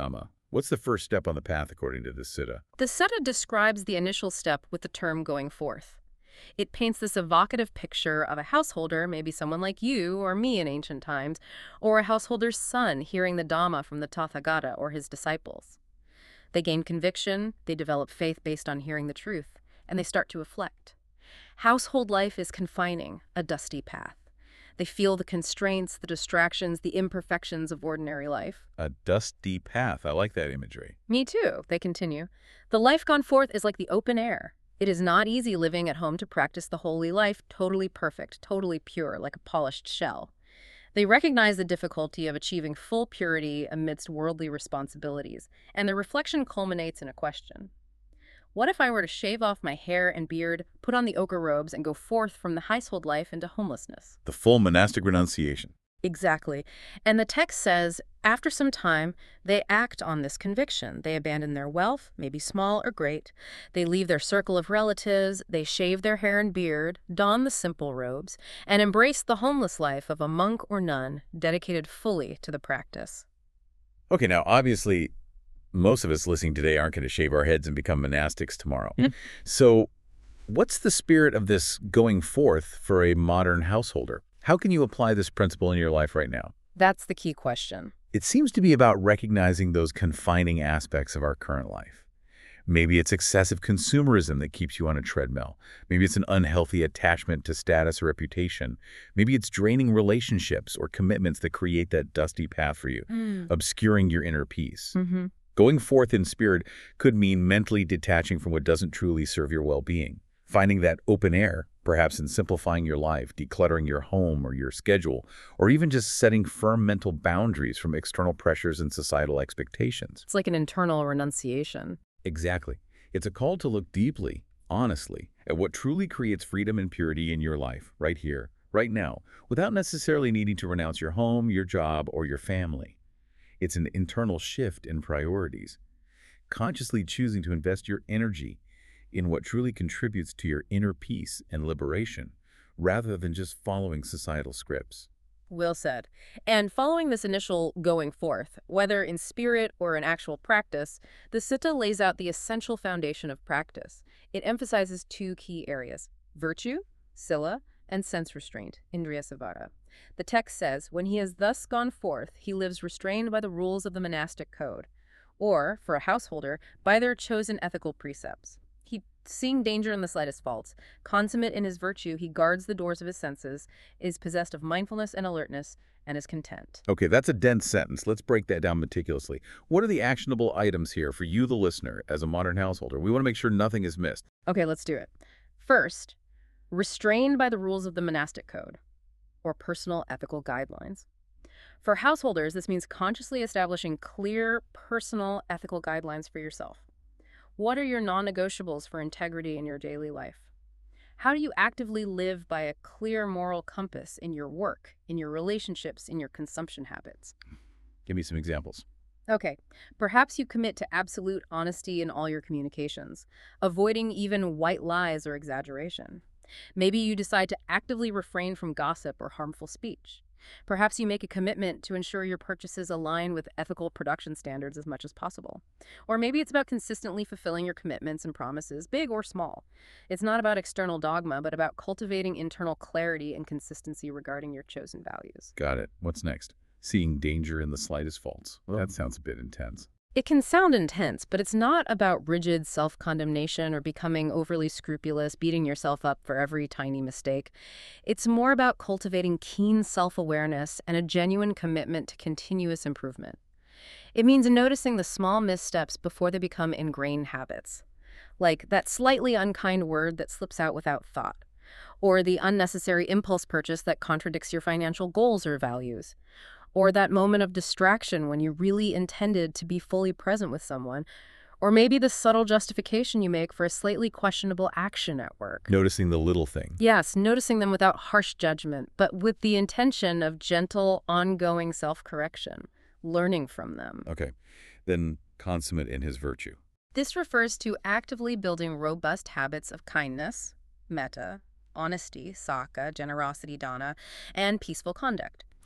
Speaker 1: What's the first step on the path according to this sutta?
Speaker 2: The sutta describes the initial step with the term going forth. It paints this evocative picture of a householder, maybe someone like you or me in ancient times, or a householder's son hearing the Dhamma from the Tathagata or his disciples. They gain conviction, they develop faith based on hearing the truth, and they start to reflect. Household life is confining, a dusty path. They feel the constraints, the distractions, the imperfections of ordinary life.
Speaker 1: A dusty path. I like that imagery.
Speaker 2: Me too, they continue. The life gone forth is like the open air. It is not easy living at home to practice the holy life totally perfect, totally pure, like a polished shell. They recognize the difficulty of achieving full purity amidst worldly responsibilities, and their reflection culminates in a question. What if I were to shave off my hair and beard, put on the ochre robes, and go forth from the household life into homelessness?
Speaker 1: The full monastic renunciation.
Speaker 2: Exactly. And the text says, after some time, they act on this conviction. They abandon their wealth, maybe small or great. They leave their circle of relatives. They shave their hair and beard, don the simple robes, and embrace the homeless life of a monk or nun dedicated fully to the practice.
Speaker 1: Okay, now obviously, most of us listening today aren't going to shave our heads and become monastics tomorrow. So what's the spirit of this going forth for a modern householder? How can you apply this principle in your life right now?
Speaker 2: That's the key question.
Speaker 1: It seems to be about recognizing those confining aspects of our current life. Maybe it's excessive consumerism that keeps you on a treadmill. Maybe it's an unhealthy attachment to status or reputation. Maybe it's draining relationships or commitments that create that dusty path for you, obscuring your inner peace. Going forth in spirit could mean mentally detaching from what doesn't truly serve your well-being. Finding that open air, perhaps in simplifying your life, decluttering your home or your schedule, or even just setting firm mental boundaries from external pressures and societal expectations.
Speaker 2: It's like an internal renunciation.
Speaker 1: Exactly. It's a call to look deeply, honestly, at what truly creates freedom and purity in your life, right here, right now, without necessarily needing to renounce your home, your job, or your family. It's an internal shift in priorities, consciously choosing to invest your energy in what truly contributes to your inner peace and liberation, rather than just following societal scripts.
Speaker 2: Well said. And following this initial going forth, whether in spirit or in actual practice, the sutta lays out the essential foundation of practice. It emphasizes two key areas: virtue, sila, and sense restraint, indriya samvara. The text says, when he has thus gone forth, he lives restrained by the rules of the monastic code, or, for a householder, by their chosen ethical precepts. He, seeing danger in the slightest faults, consummate in his virtue, he guards the doors of his senses, is possessed of mindfulness and alertness, and is content.
Speaker 1: Okay, that's a dense sentence. Let's break that down meticulously. What are the actionable items here for you, the listener, as a modern householder? We want to make sure nothing is missed.
Speaker 2: Okay, let's do it. First, restrained by the rules of the monastic code, or personal ethical guidelines. For householders, this means consciously establishing clear, personal ethical guidelines for yourself. What are your non-negotiables for integrity in your daily life? How do you actively live by a clear moral compass in your work, in your relationships, in your consumption habits?
Speaker 1: Give me some examples.
Speaker 2: Okay, perhaps you commit to absolute honesty in all your communications, avoiding even white lies or exaggeration. Maybe you decide to actively refrain from gossip or harmful speech. Perhaps you make a commitment to ensure your purchases align with ethical production standards as much as possible. Or maybe it's about consistently fulfilling your commitments and promises, big or small. It's not about external dogma, but about cultivating internal clarity and consistency regarding your chosen values.
Speaker 1: Got it. What's next? Seeing danger in the slightest faults. Well, that sounds a bit intense.
Speaker 2: It can sound intense, but it's not about rigid self-condemnation or becoming overly scrupulous, beating yourself up for every tiny mistake. It's more about cultivating keen self-awareness and a genuine commitment to continuous improvement. It means noticing the small missteps before they become ingrained habits, like that slightly unkind word that slips out without thought, or the unnecessary impulse purchase that contradicts your financial goals or values, or that moment of distraction when you really intended to be fully present with someone, or maybe the subtle justification you make for a slightly questionable action at work.
Speaker 1: Noticing the little thing.
Speaker 2: Yes, noticing them without harsh judgment, but with the intention of gentle, ongoing self-correction, learning from them.
Speaker 1: Okay, then consummate in his virtue.
Speaker 2: This refers to actively building robust habits of kindness, metta, honesty, saka, generosity, dana, and peaceful conduct.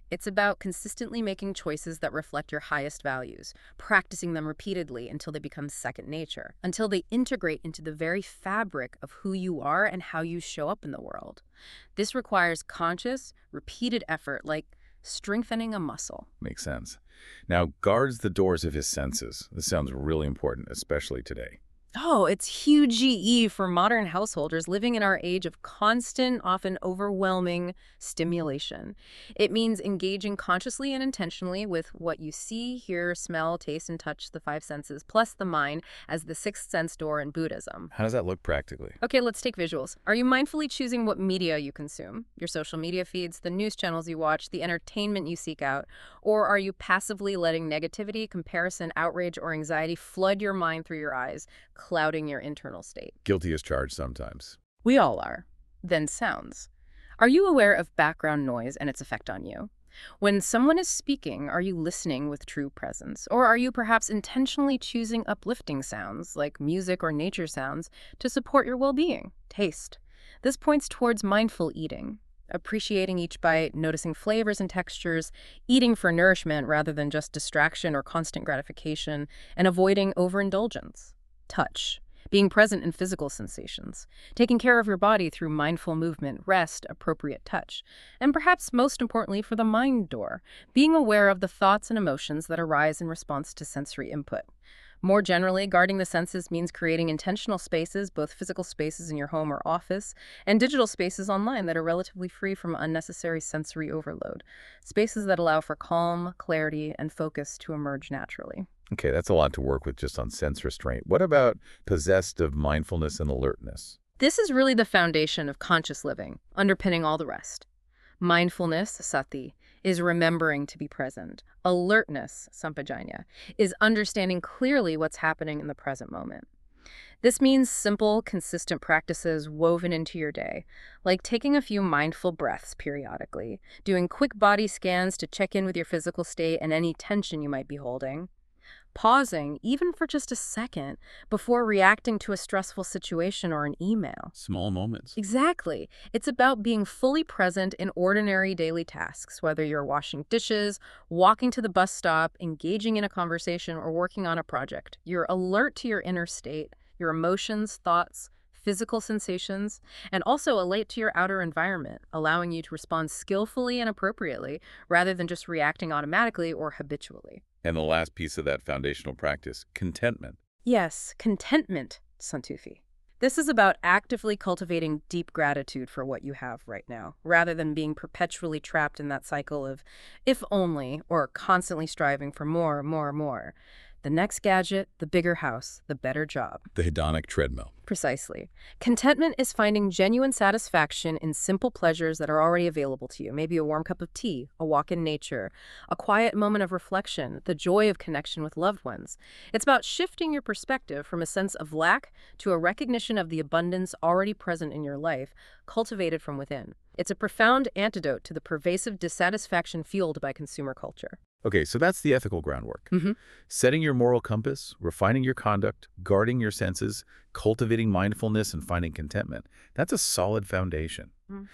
Speaker 2: It's about consistently making choices that reflect your highest values, practicing them repeatedly until they become second nature, until they integrate into the very fabric of who you are and how you show up in the world. This requires conscious, repeated effort, like strengthening a muscle.
Speaker 1: Makes sense. Now, guards the doors of his senses. This sounds really important, especially today.
Speaker 2: Oh, it's huge GE for modern householders living in our age of constant, often overwhelming stimulation. It means engaging consciously and intentionally with what you see, hear, smell, taste, and touch, the five senses, plus the mind as the sixth sense door in Buddhism.
Speaker 1: How does that look practically?
Speaker 2: Okay, let's take visuals. Are you mindfully choosing what media you consume? Your social media feeds, the news channels you watch, the entertainment you seek out? Or are you passively letting negativity, comparison, outrage, or anxiety flood your mind through your eyes, clouding your internal state?
Speaker 1: Guilty as charged sometimes.
Speaker 2: We all are. Then sounds. Are you aware of background noise and its effect on you? When someone is speaking, are you listening with true presence? Or are you perhaps intentionally choosing uplifting sounds, like music or nature sounds, to support your well-being? Taste. This points towards mindful eating, appreciating each bite, noticing flavors and textures, eating for nourishment rather than just distraction or constant gratification, and avoiding overindulgence. Touch. Being present in physical sensations, taking care of your body through mindful movement, rest, appropriate touch, and perhaps most importantly for the mind door, being aware of the thoughts and emotions that arise in response to sensory input. More generally, guarding the senses means creating intentional spaces, both physical spaces in your home or office, and digital spaces online that are relatively free from unnecessary sensory overload. Spaces that allow for calm, clarity, and focus to emerge naturally.
Speaker 1: Okay, that's a lot to work with just on sense restraint. What about possessed of mindfulness and alertness?
Speaker 2: This is really the foundation of conscious living, underpinning all the rest. Mindfulness, sati, is remembering to be present. Alertness, sampajanya, is understanding clearly what's happening in the present moment. This means simple, consistent practices woven into your day, like taking a few mindful breaths periodically, doing quick body scans to check in with your physical state and any tension you might be holding, pausing, even for just a second, before reacting to a stressful situation or an email.
Speaker 1: Small moments.
Speaker 2: Exactly. It's about being fully present in ordinary daily tasks, whether you're washing dishes, walking to the bus stop, engaging in a conversation, or working on a project. You're alert to your inner state, your emotions, thoughts, physical sensations, and also alert to your outer environment, allowing you to respond skillfully and appropriately, rather than just reacting automatically or habitually.
Speaker 1: And the last piece of that foundational practice, contentment.
Speaker 2: Yes, contentment, Santufi. This is about actively cultivating deep gratitude for what you have right now, rather than being perpetually trapped in that cycle of if only, or constantly striving for more, more, more. The next gadget, the bigger house, the better job.
Speaker 1: The hedonic treadmill.
Speaker 2: Precisely. Contentment is finding genuine satisfaction in simple pleasures that are already available to you. Maybe a warm cup of tea, a walk in nature, a quiet moment of reflection, the joy of connection with loved ones. It's about shifting your perspective from a sense of lack to a recognition of the abundance already present in your life, cultivated from within. It's a profound antidote to the pervasive dissatisfaction fueled by consumer culture.
Speaker 1: Okay, so that's the ethical groundwork. Setting your moral compass, refining your conduct, guarding your senses, cultivating mindfulness, and finding contentment. That's a solid foundation.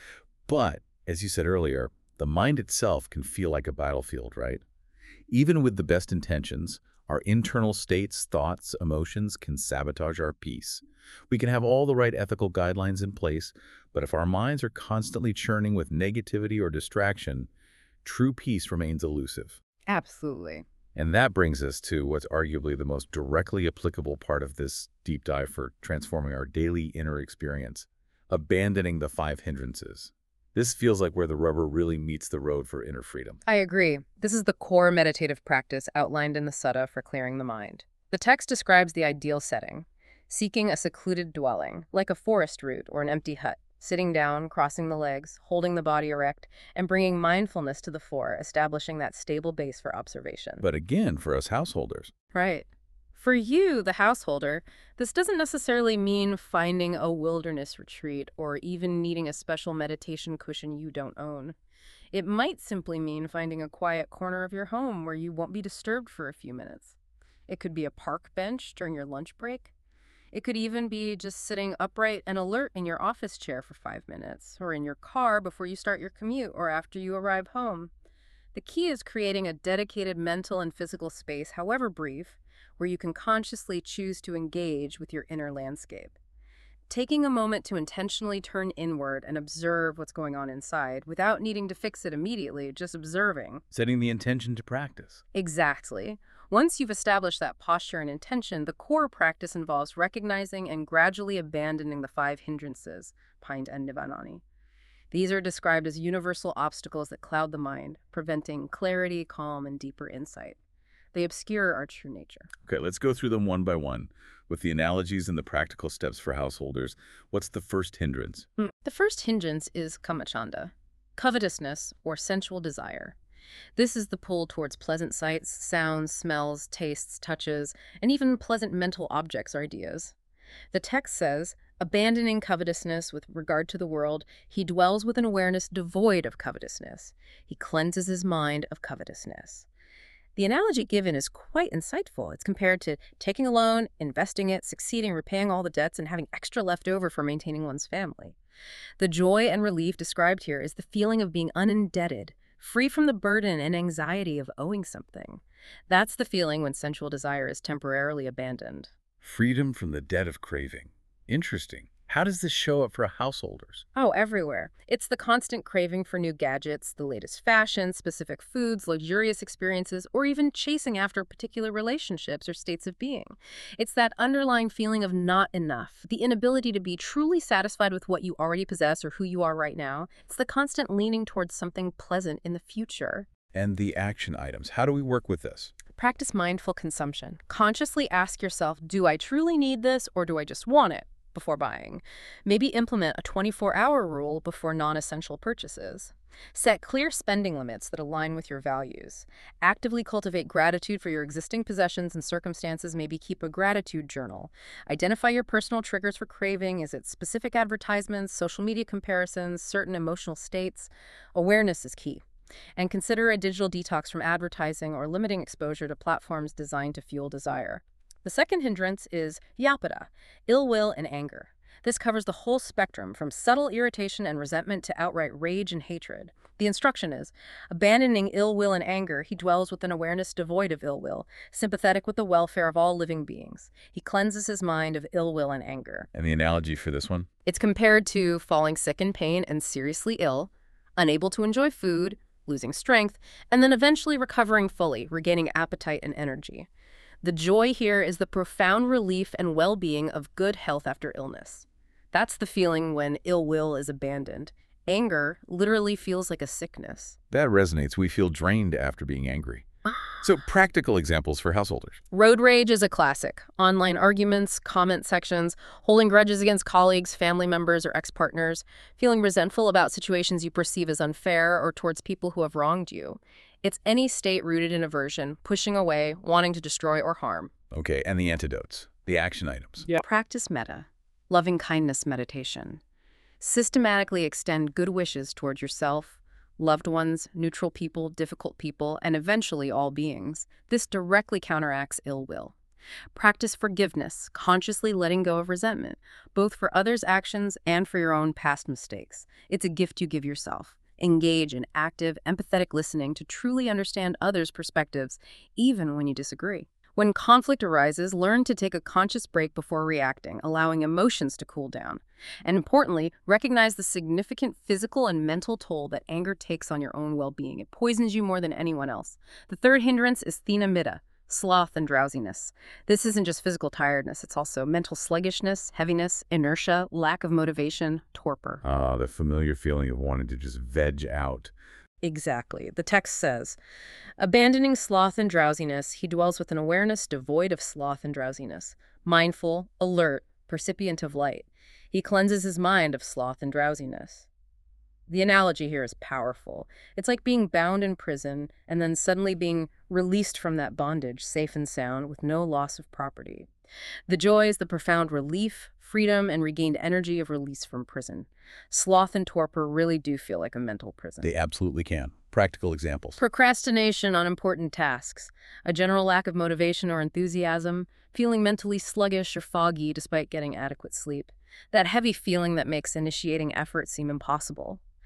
Speaker 1: But, as you said earlier, the mind itself can feel like a battlefield, right? Even with the best intentions, our internal states, thoughts, emotions can sabotage our peace. We can have all the right ethical guidelines in place, but if our minds are constantly churning with negativity or distraction, true peace remains elusive.
Speaker 2: Absolutely.
Speaker 1: And that brings us to what's arguably the most directly applicable part of this deep dive for transforming our daily inner experience, abandoning the 5 hindrances. This feels like where the rubber really meets the road for inner freedom.
Speaker 2: I agree. This is the core meditative practice outlined in the sutta for clearing the mind. The text describes the ideal setting, seeking a secluded dwelling, like a forest root or an empty hut, sitting down, crossing the legs, holding the body erect, and bringing mindfulness to the fore, establishing that stable base for observation.
Speaker 1: But again, for us householders.
Speaker 2: Right. For you, the householder, this doesn't necessarily mean finding a wilderness retreat or even needing a special meditation cushion you don't own. It might simply mean finding a quiet corner of your home where you won't be disturbed for a few minutes. It could be a park bench during your lunch break. It could even be just sitting upright and alert in your office chair for 5 minutes, or in your car before you start your commute or after you arrive home. The key is creating a dedicated mental and physical space, however brief, where you can consciously choose to engage with your inner landscape. Taking a moment to intentionally turn inward and observe what's going on inside without needing to fix it immediately, just observing.
Speaker 1: Setting the intention to practice.
Speaker 2: Exactly. Once you've established that posture and intention, the core practice involves recognizing and gradually abandoning the 5 hindrances, Pint and Nibbana. These are described as universal obstacles that cloud the mind, preventing clarity, calm, and deeper insight. They obscure our true nature.
Speaker 1: Okay, let's go through them one by one with the analogies and the practical steps for householders. What's the first hindrance?
Speaker 2: The first hindrance is kamachanda, covetousness or sensual desire. This is the pull towards pleasant sights, sounds, smells, tastes, touches, and even pleasant mental objects or ideas. The text says, abandoning covetousness with regard to the world, he dwells with an awareness devoid of covetousness. He cleanses his mind of covetousness. The analogy given is quite insightful. It's compared to taking a loan, investing it, succeeding, repaying all the debts, and having extra left over for maintaining one's family. The joy and relief described here is the feeling of being unindebted, free from the burden and anxiety of owing something. That's the feeling when sensual desire is temporarily abandoned.
Speaker 1: Freedom from the debt of craving. Interesting. How does this show up for householders?
Speaker 2: Oh, everywhere. It's the constant craving for new gadgets, the latest fashion, specific foods, luxurious experiences, or even chasing after particular relationships or states of being. It's that underlying feeling of not enough, the inability to be truly satisfied with what you already possess or who you are right now. It's the constant leaning towards something pleasant in the future.
Speaker 1: And the action items. How do we work with this?
Speaker 2: Practice mindful consumption. Consciously ask yourself, do I truly need this or do I just want it? Before buying. Maybe implement a 24-hour rule before non-essential purchases. Set clear spending limits that align with your values. Actively cultivate gratitude for your existing possessions and circumstances. Maybe keep a gratitude journal. Identify your personal triggers for craving. Is it specific advertisements, social media comparisons, certain emotional states? Awareness is key. And consider a digital detox from advertising or limiting exposure to platforms designed to fuel desire. The second hindrance is vyapada, ill will and anger. This covers the whole spectrum, from subtle irritation and resentment to outright rage and hatred. The instruction is, abandoning ill will and anger, he dwells with an awareness devoid of ill will, sympathetic with the welfare of all living beings. He cleanses his mind of ill will and anger.
Speaker 1: And the analogy for this one?
Speaker 2: It's compared to falling sick in pain and seriously ill, unable to enjoy food, losing strength, and then eventually recovering fully, regaining appetite and energy. The joy here is the profound relief and well-being of good health after illness. That's the feeling when ill will is abandoned. Anger literally feels like a sickness.
Speaker 1: That resonates. We feel drained after being angry. So, practical examples for householders.
Speaker 2: Road rage is a classic. Online arguments, comment sections, holding grudges against colleagues, family members, or ex-partners, feeling resentful about situations you perceive as unfair or towards people who have wronged you. It's any state rooted in aversion, pushing away, wanting to destroy or harm.
Speaker 1: Okay, and the antidotes, the action items.
Speaker 2: Practice metta, loving kindness meditation. Systematically extend good wishes towards yourself, loved ones, neutral people, difficult people, and eventually all beings. This directly counteracts ill will. Practice forgiveness, consciously letting go of resentment, both for others' actions and for your own past mistakes. It's a gift you give yourself. Engage in active, empathetic listening to truly understand others' perspectives, even when you disagree. When conflict arises, learn to take a conscious break before reacting, allowing emotions to cool down. And importantly, recognize the significant physical and mental toll that anger takes on your own well-being. It poisons you more than anyone else. The third hindrance is thina middha, sloth and drowsiness. This isn't just physical tiredness, it's also mental sluggishness, heaviness, inertia, lack of motivation, torpor.
Speaker 1: The familiar feeling of wanting to just veg out.
Speaker 2: Exactly. The text says, abandoning sloth and drowsiness, he dwells with an awareness devoid of sloth and drowsiness, mindful, alert, percipient of light. He cleanses his mind of sloth and drowsiness. The analogy here is powerful. It's like being bound in prison and then suddenly being released from that bondage, safe and sound, with no loss of property. The joy is the profound relief, freedom, and regained energy of release from prison. Sloth and torpor really do feel like a mental prison.
Speaker 1: They absolutely can. Practical examples.
Speaker 2: Procrastination on important tasks, a general lack of motivation or enthusiasm, feeling mentally sluggish or foggy despite getting adequate sleep, that heavy feeling that makes initiating effort seem impossible.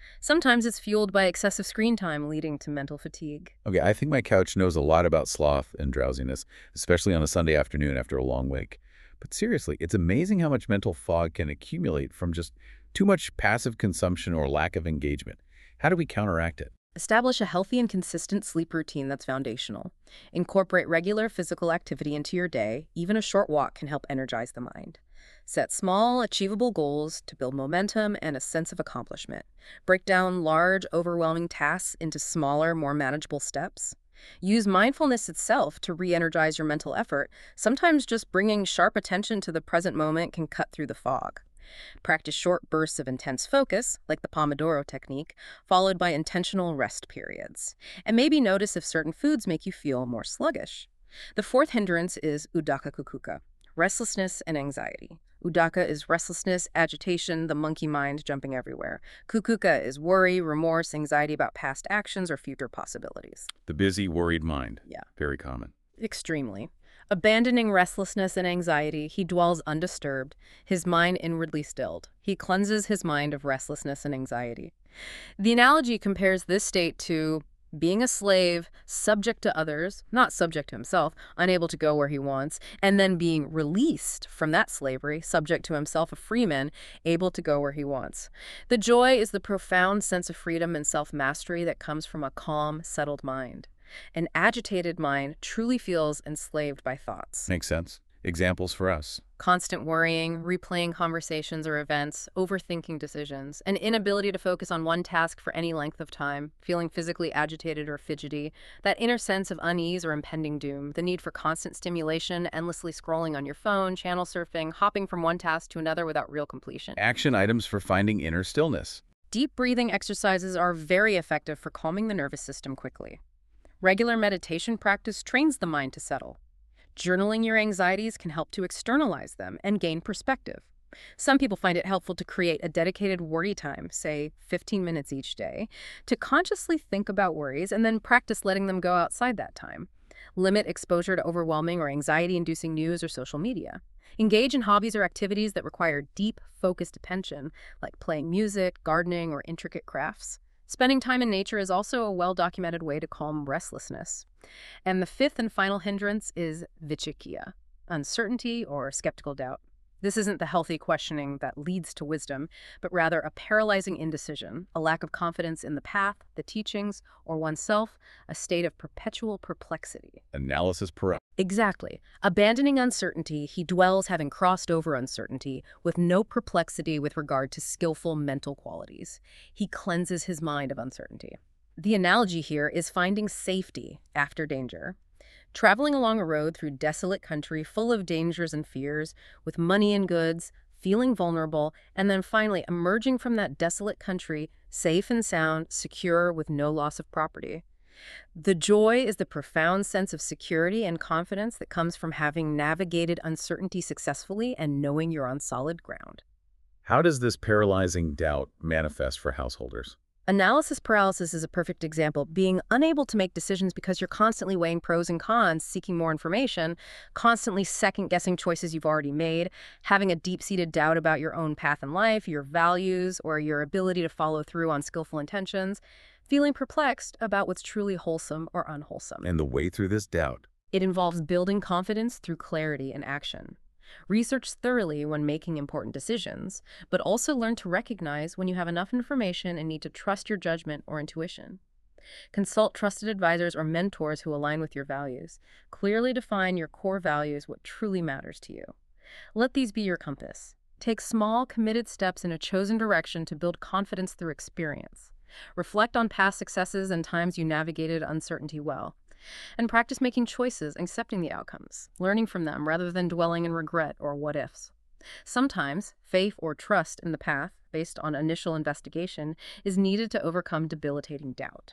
Speaker 2: Sometimes it's fueled by excessive screen time, leading to mental fatigue.
Speaker 1: Okay, I think my couch knows a lot about sloth and drowsiness, especially on a Sunday afternoon after a long wake. But seriously, it's amazing how much mental fog can accumulate from just too much passive consumption or lack of engagement. How do we counteract it?
Speaker 2: Establish a healthy and consistent sleep routine that's foundational. Incorporate regular physical activity into your day. Even a short walk can help energize the mind. Set small, achievable goals to build momentum and a sense of accomplishment. Break down large, overwhelming tasks into smaller, more manageable steps. Use mindfulness itself to re-energize your mental effort. Sometimes just bringing sharp attention to the present moment can cut through the fog. Practice short bursts of intense focus, like the Pomodoro technique, followed by intentional rest periods. And maybe notice if certain foods make you feel more sluggish. The fourth hindrance is Uddhaka Kukuka, restlessness and anxiety. Uddhaka is restlessness, agitation, the monkey mind jumping everywhere. Kukuka is worry, remorse, anxiety about past actions or future possibilities.
Speaker 1: The busy, worried mind.
Speaker 2: Yeah.
Speaker 1: Very common.
Speaker 2: Extremely. Abandoning restlessness and anxiety, he dwells undisturbed, his mind inwardly stilled. He cleanses his mind of restlessness and anxiety. The analogy compares this state to being a slave, subject to others, not subject to himself, unable to go where he wants, and then being released from that slavery, subject to himself, a freeman, able to go where he wants. The joy is the profound sense of freedom and self-mastery that comes from a calm, settled mind. An agitated mind truly feels enslaved by thoughts.
Speaker 1: Makes sense. Examples for us.
Speaker 2: Constant worrying, replaying conversations or events, overthinking decisions, an inability to focus on one task for any length of time, feeling physically agitated or fidgety, that inner sense of unease or impending doom, the need for constant stimulation, endlessly scrolling on your phone, channel surfing, hopping from one task to another without real completion.
Speaker 1: Action items for finding inner stillness.
Speaker 2: Deep breathing exercises are very effective for calming the nervous system quickly. Regular meditation practice trains the mind to settle. Journaling your anxieties can help to externalize them and gain perspective. Some people find it helpful to create a dedicated worry time, say 15 minutes each day, to consciously think about worries and then practice letting them go outside that time. Limit exposure to overwhelming or anxiety-inducing news or social media. Engage in hobbies or activities that require deep, focused attention, like playing music, gardening, or intricate crafts. Spending time in nature is also a well-documented way to calm restlessness. And the fifth and final hindrance is vichikya, uncertainty or skeptical doubt. This isn't the healthy questioning that leads to wisdom, but rather a paralyzing indecision, a lack of confidence in the path, the teachings, or oneself, a state of perpetual perplexity.
Speaker 1: Analysis paralysis.
Speaker 2: Exactly. Abandoning uncertainty, he dwells having crossed over uncertainty, with no perplexity with regard to skillful mental qualities. He cleanses his mind of uncertainty. The analogy here is finding safety after danger. Traveling along a road through desolate country full of dangers and fears, with money and goods, feeling vulnerable, and then finally emerging from that desolate country, safe and sound, secure, with no loss of property. The joy is the profound sense of security and confidence that comes from having navigated uncertainty successfully and knowing you're on solid ground.
Speaker 1: How does this paralyzing doubt manifest for householders?
Speaker 2: Analysis paralysis is a perfect example. Being unable to make decisions because you're constantly weighing pros and cons, seeking more information, constantly second-guessing choices you've already made, having a deep-seated doubt about your own path in life, your values, or your ability to follow through on skillful intentions, feeling perplexed about what's truly wholesome or unwholesome.
Speaker 1: And the way through this doubt.
Speaker 2: It involves building confidence through clarity and action. Research thoroughly when making important decisions, but also learn to recognize when you have enough information and need to trust your judgment or intuition. Consult trusted advisors or mentors who align with your values. Clearly define your core values, what truly matters to you. Let these be your compass. Take small, committed steps in a chosen direction to build confidence through experience. Reflect on past successes and times you navigated uncertainty well. And practice making choices and accepting the outcomes, learning from them rather than dwelling in regret or what-ifs. Sometimes, faith or trust in the path, based on initial investigation, is needed to overcome debilitating doubt.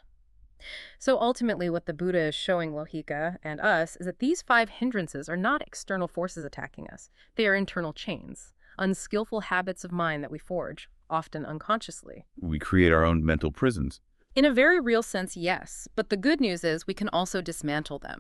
Speaker 2: So ultimately, what the Buddha is showing Lohika and us is that these 5 hindrances are not external forces attacking us. They are internal chains, unskillful habits of mind that we forge, often unconsciously.
Speaker 1: We create our own mental prisons.
Speaker 2: In a very real sense, yes, but the good news is we can also dismantle them.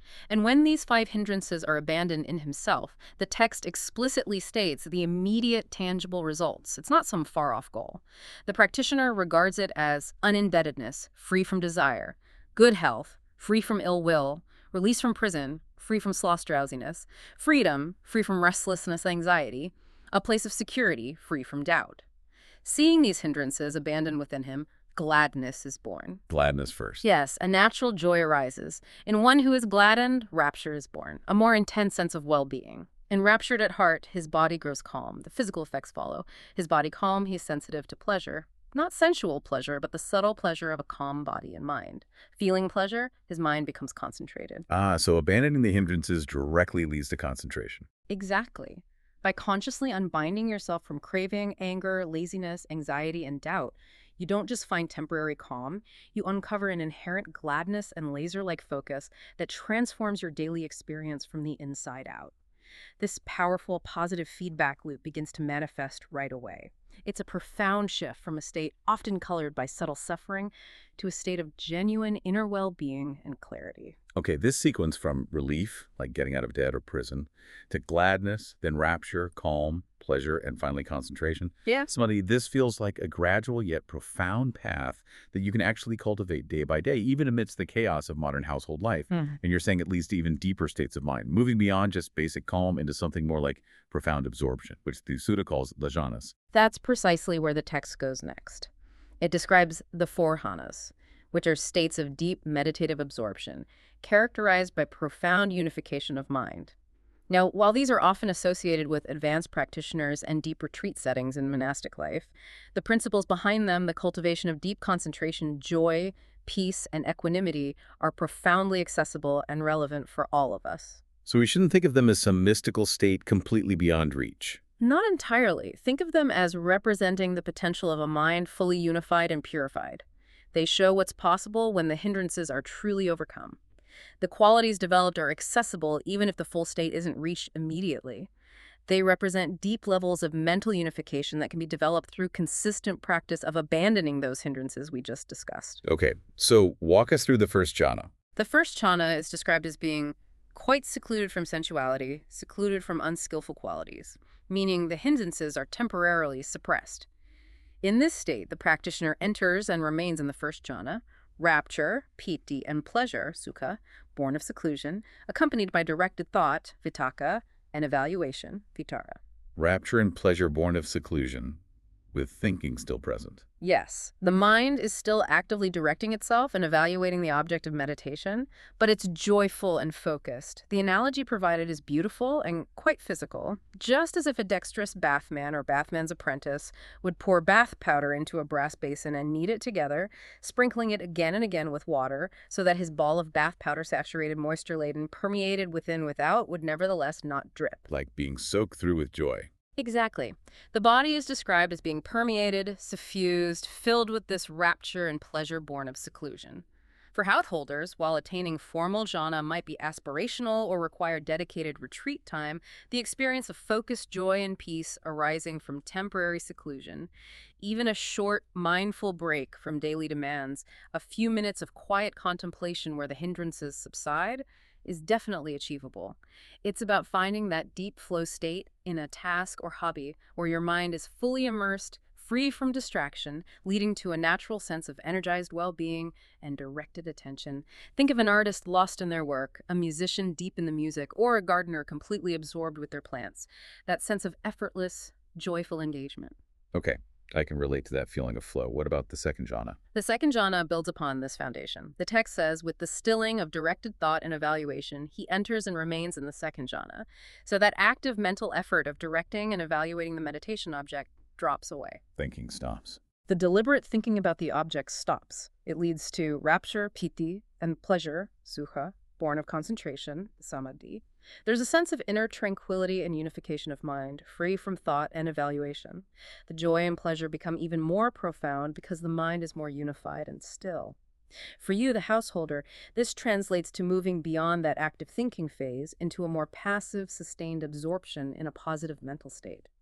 Speaker 2: And when these 5 hindrances are abandoned in himself, the text explicitly states the immediate tangible results. It's not some far-off goal. The practitioner regards it as unindebtedness, free from desire, good health, free from ill will, release from prison, free from sloth drowsiness, freedom, free from restlessness anxiety, a place of security, free from doubt. Seeing these hindrances abandoned within him, gladness is born.
Speaker 1: Gladness first.
Speaker 2: Yes, a natural joy arises. In one who is gladdened, rapture is born, a more intense sense of well-being. Enraptured at heart, his body grows calm. The physical effects follow. His body calm, he is sensitive to pleasure. Not sensual pleasure, but the subtle pleasure of a calm body and mind. Feeling pleasure, his mind becomes concentrated.
Speaker 1: So abandoning the hindrances directly leads to concentration.
Speaker 2: Exactly. By consciously unbinding yourself from craving, anger, laziness, anxiety, and doubt, you don't just find temporary calm, you uncover an inherent gladness and laser-like focus that transforms your daily experience from the inside out. This powerful, positive feedback loop begins to manifest right away. It's a profound shift from a state often colored by subtle suffering to a state of genuine inner well-being and clarity.
Speaker 1: Okay, this sequence from relief, like getting out of debt or prison, to gladness, then rapture, calm, pleasure, and finally concentration.
Speaker 2: Yeah.
Speaker 1: Samadhi, this feels like a gradual yet profound path that you can actually cultivate day by day, even amidst the chaos of modern household life. And you're saying it leads to even deeper states of mind, moving beyond just basic calm into something more like profound absorption, which the Sutta calls lajanas.
Speaker 2: That's precisely where the text goes next. It describes the 4 jhanas, which are states of deep meditative absorption, characterized by profound unification of mind. Now, while these are often associated with advanced practitioners and deep retreat settings in monastic life, the principles behind them, the cultivation of deep concentration, joy, peace, and equanimity, are profoundly accessible and relevant for all of us.
Speaker 1: So we shouldn't think of them as some mystical state completely beyond reach.
Speaker 2: Not entirely. Think of them as representing the potential of a mind fully unified and purified. They show what's possible when the hindrances are truly overcome. The qualities developed are accessible even if the full state isn't reached immediately. They represent deep levels of mental unification that can be developed through consistent practice of abandoning those hindrances we just discussed.
Speaker 1: Okay, so walk us through the first jhana.
Speaker 2: The first jhana is described as being quite secluded from sensuality, secluded from unskillful qualities, meaning the hindrances are temporarily suppressed. In this state, the practitioner enters and remains in the first jhana, rapture, piti, and pleasure, sukha, born of seclusion, accompanied by directed thought, vitakka, and evaluation, vitara.
Speaker 1: Rapture and pleasure born of seclusion, with thinking still present.
Speaker 2: Yes, the mind is still actively directing itself and evaluating the object of meditation, but it's joyful and focused. The analogy provided is beautiful and quite physical, just as if a dexterous bathman or bathman's apprentice would pour bath powder into a brass basin and knead it together, sprinkling it again and again with water so that his ball of bath powder saturated, moisture-laden, permeated within without would nevertheless not drip.
Speaker 1: Like being soaked through with joy.
Speaker 2: Exactly. The body is described as being permeated, suffused, filled with this rapture and pleasure born of seclusion. For householders, while attaining formal jhana might be aspirational or require dedicated retreat time, the experience of focused joy and peace arising from temporary seclusion, even a short, mindful break from daily demands, a few minutes of quiet contemplation where the hindrances subside, is definitely achievable. It's about finding that deep flow state in a task or hobby where your mind is fully immersed, free from distraction, leading to a natural sense of energized well-being and directed attention. Think of an artist lost in their work, a musician deep in the music, or a gardener completely absorbed with their plants. That sense of effortless, joyful engagement.
Speaker 1: Okay, I can relate to that feeling of flow. What about the second jhana?
Speaker 2: The second jhana builds upon this foundation. The text says, with the stilling of directed thought and evaluation, he enters and remains in the second jhana. So that active mental effort of directing and evaluating the meditation object drops away.
Speaker 1: Thinking stops.
Speaker 2: The deliberate thinking about the object stops. It leads to rapture, piti, and pleasure, sukha, born of concentration, samadhi. There's a sense of inner tranquility and unification of mind, free from thought and evaluation. The joy and pleasure become even more profound because the mind is more unified and still. For you, the householder, this translates to moving beyond that active thinking phase into a more passive, sustained absorption in a positive mental state.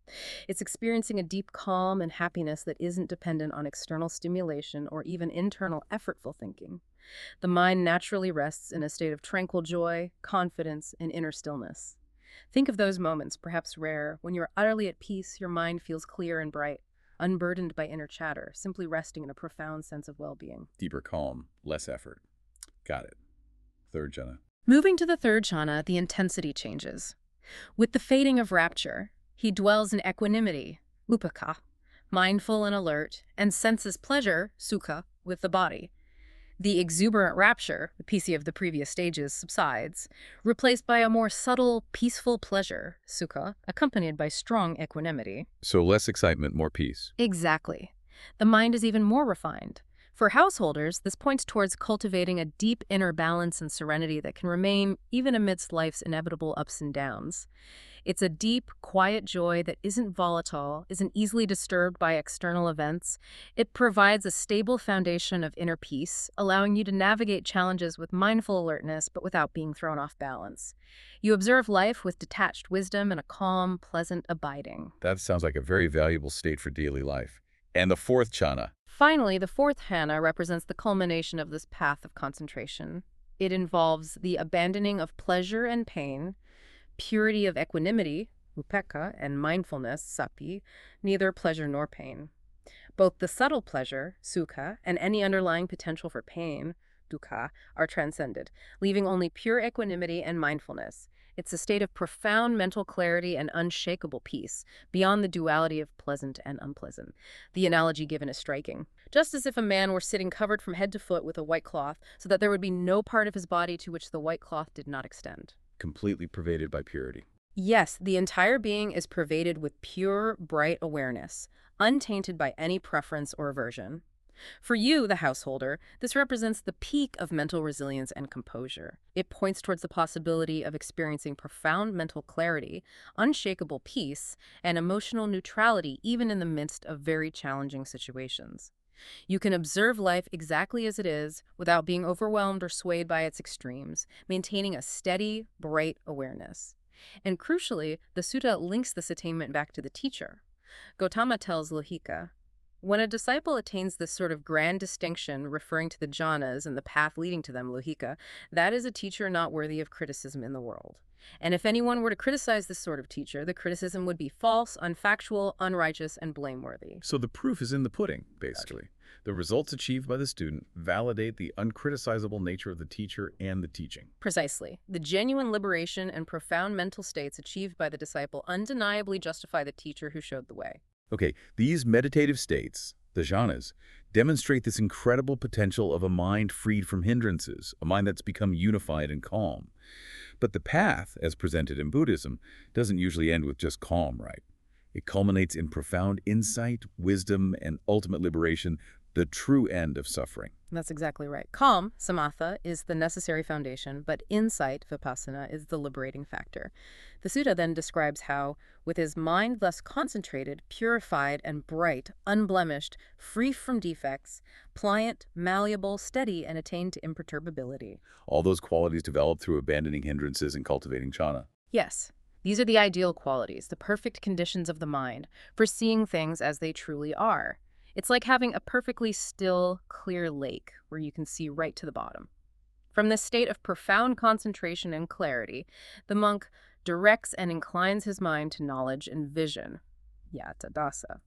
Speaker 2: It's experiencing a deep calm and happiness that isn't dependent on external stimulation or even internal effortful thinking. The mind naturally rests in a state of tranquil joy, confidence, and inner stillness. Think of those moments, perhaps rare, when you're utterly at peace, your mind feels clear and bright, unburdened by inner chatter, simply resting in a profound sense of well-being.
Speaker 1: Deeper calm, less effort. Got it. Third jhana.
Speaker 2: Moving to the third jhana, the intensity changes. With the fading of rapture, he dwells in equanimity, upeka, mindful and alert, and senses pleasure, sukha, with the body. The exuberant rapture, the PC of the previous stages, subsides, replaced by a more subtle, peaceful pleasure, sukha, accompanied by strong equanimity.
Speaker 1: So less excitement, more peace.
Speaker 2: Exactly. The mind is even more refined. For householders, this points towards cultivating a deep inner balance and serenity that can remain even amidst life's inevitable ups and downs. It's a deep, quiet joy that isn't volatile, isn't easily disturbed by external events. It provides a stable foundation of inner peace, allowing you to navigate challenges with mindful alertness but without being thrown off balance. You observe life with detached wisdom and a calm, pleasant abiding.
Speaker 1: That sounds like a very valuable state for daily life. And the fourth jhana.
Speaker 2: Finally, the fourth jhana represents the culmination of this path of concentration. It involves the abandoning of pleasure and pain, purity of equanimity, upeka, and mindfulness, sapi, neither pleasure nor pain. Both the subtle pleasure, sukha, and any underlying potential for pain, dukkha, are transcended, leaving only pure equanimity and mindfulness. It's a state of profound mental clarity and unshakable peace, beyond the duality of pleasant and unpleasant. The analogy given is striking. Just as if a man were sitting covered from head to foot with a white cloth, so that there would be no part of his body to which the white cloth did not extend.
Speaker 1: Completely pervaded by purity.
Speaker 2: Yes, the entire being is pervaded with pure, bright awareness, untainted by any preference or aversion. For you, the householder, this represents the peak of mental resilience and composure. It points towards the possibility of experiencing profound mental clarity, unshakable peace, and emotional neutrality even in the midst of very challenging situations. You can observe life exactly as it is without being overwhelmed or swayed by its extremes, maintaining a steady, bright awareness. And crucially, the sutta links this attainment back to the teacher. Gautama tells Lohika, when a disciple attains this sort of grand distinction, referring to the jhanas and the path leading to them, Lohika, that is a teacher not worthy of criticism in the world. And if anyone were to criticize this sort of teacher, the criticism would be false, unfactual, unrighteous, and blameworthy.
Speaker 1: So the proof is in the pudding, basically. Gotcha. The results achieved by the student validate the uncriticizable nature of the teacher and the teaching.
Speaker 2: Precisely. The genuine liberation and profound mental states achieved by the disciple undeniably justify the teacher who showed the way.
Speaker 1: Okay, these meditative states, the jhanas, demonstrate this incredible potential of a mind freed from hindrances, a mind that's become unified and calm. But the path, as presented in Buddhism, doesn't usually end with just calm, right? It culminates in profound insight, wisdom, and ultimate liberation, the true end of suffering.
Speaker 2: That's exactly right. Calm, samatha, is the necessary foundation, but insight, vipassana, is the liberating factor. The sutta then describes how, with his mind thus concentrated, purified, and bright, unblemished, free from defects, pliant, malleable, steady, and attained to imperturbability.
Speaker 1: All those qualities developed through abandoning hindrances and cultivating jhana.
Speaker 2: Yes. These are the ideal qualities, the perfect conditions of the mind, for seeing things as they truly are. It's like having a perfectly still, clear lake where you can see right to the bottom. From this state of profound concentration and clarity, the monk directs and inclines his mind to knowledge and vision, yata dasa.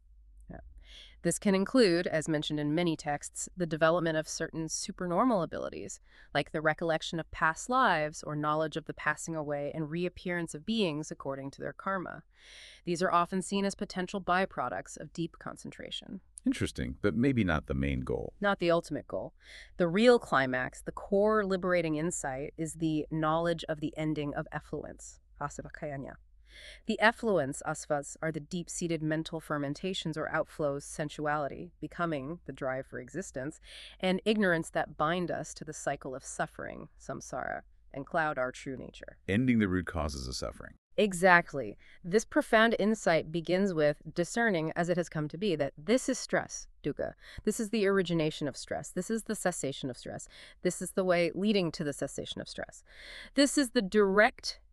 Speaker 2: This can include, as mentioned in many texts, the development of certain supernormal abilities, like the recollection of past lives or knowledge of the passing away and reappearance of beings according to their karma. These are often seen as potential byproducts of deep concentration.
Speaker 1: Interesting, but maybe not the main goal.
Speaker 2: Not the ultimate goal. The real climax, the core liberating insight, is the knowledge of the ending of effluence, asavakayanya. The effluents, asvas, are the deep-seated mental fermentations or outflows, sensuality, becoming, the drive for existence, and ignorance that bind us to the cycle of suffering, samsara, and cloud our true nature.
Speaker 1: Ending the root causes of suffering.
Speaker 2: Exactly. This profound insight begins with discerning, as it has come to be, that this is stress, dukkha. This is the origination of stress. This is the cessation of stress. This is the way leading to the cessation of stress. This is the direct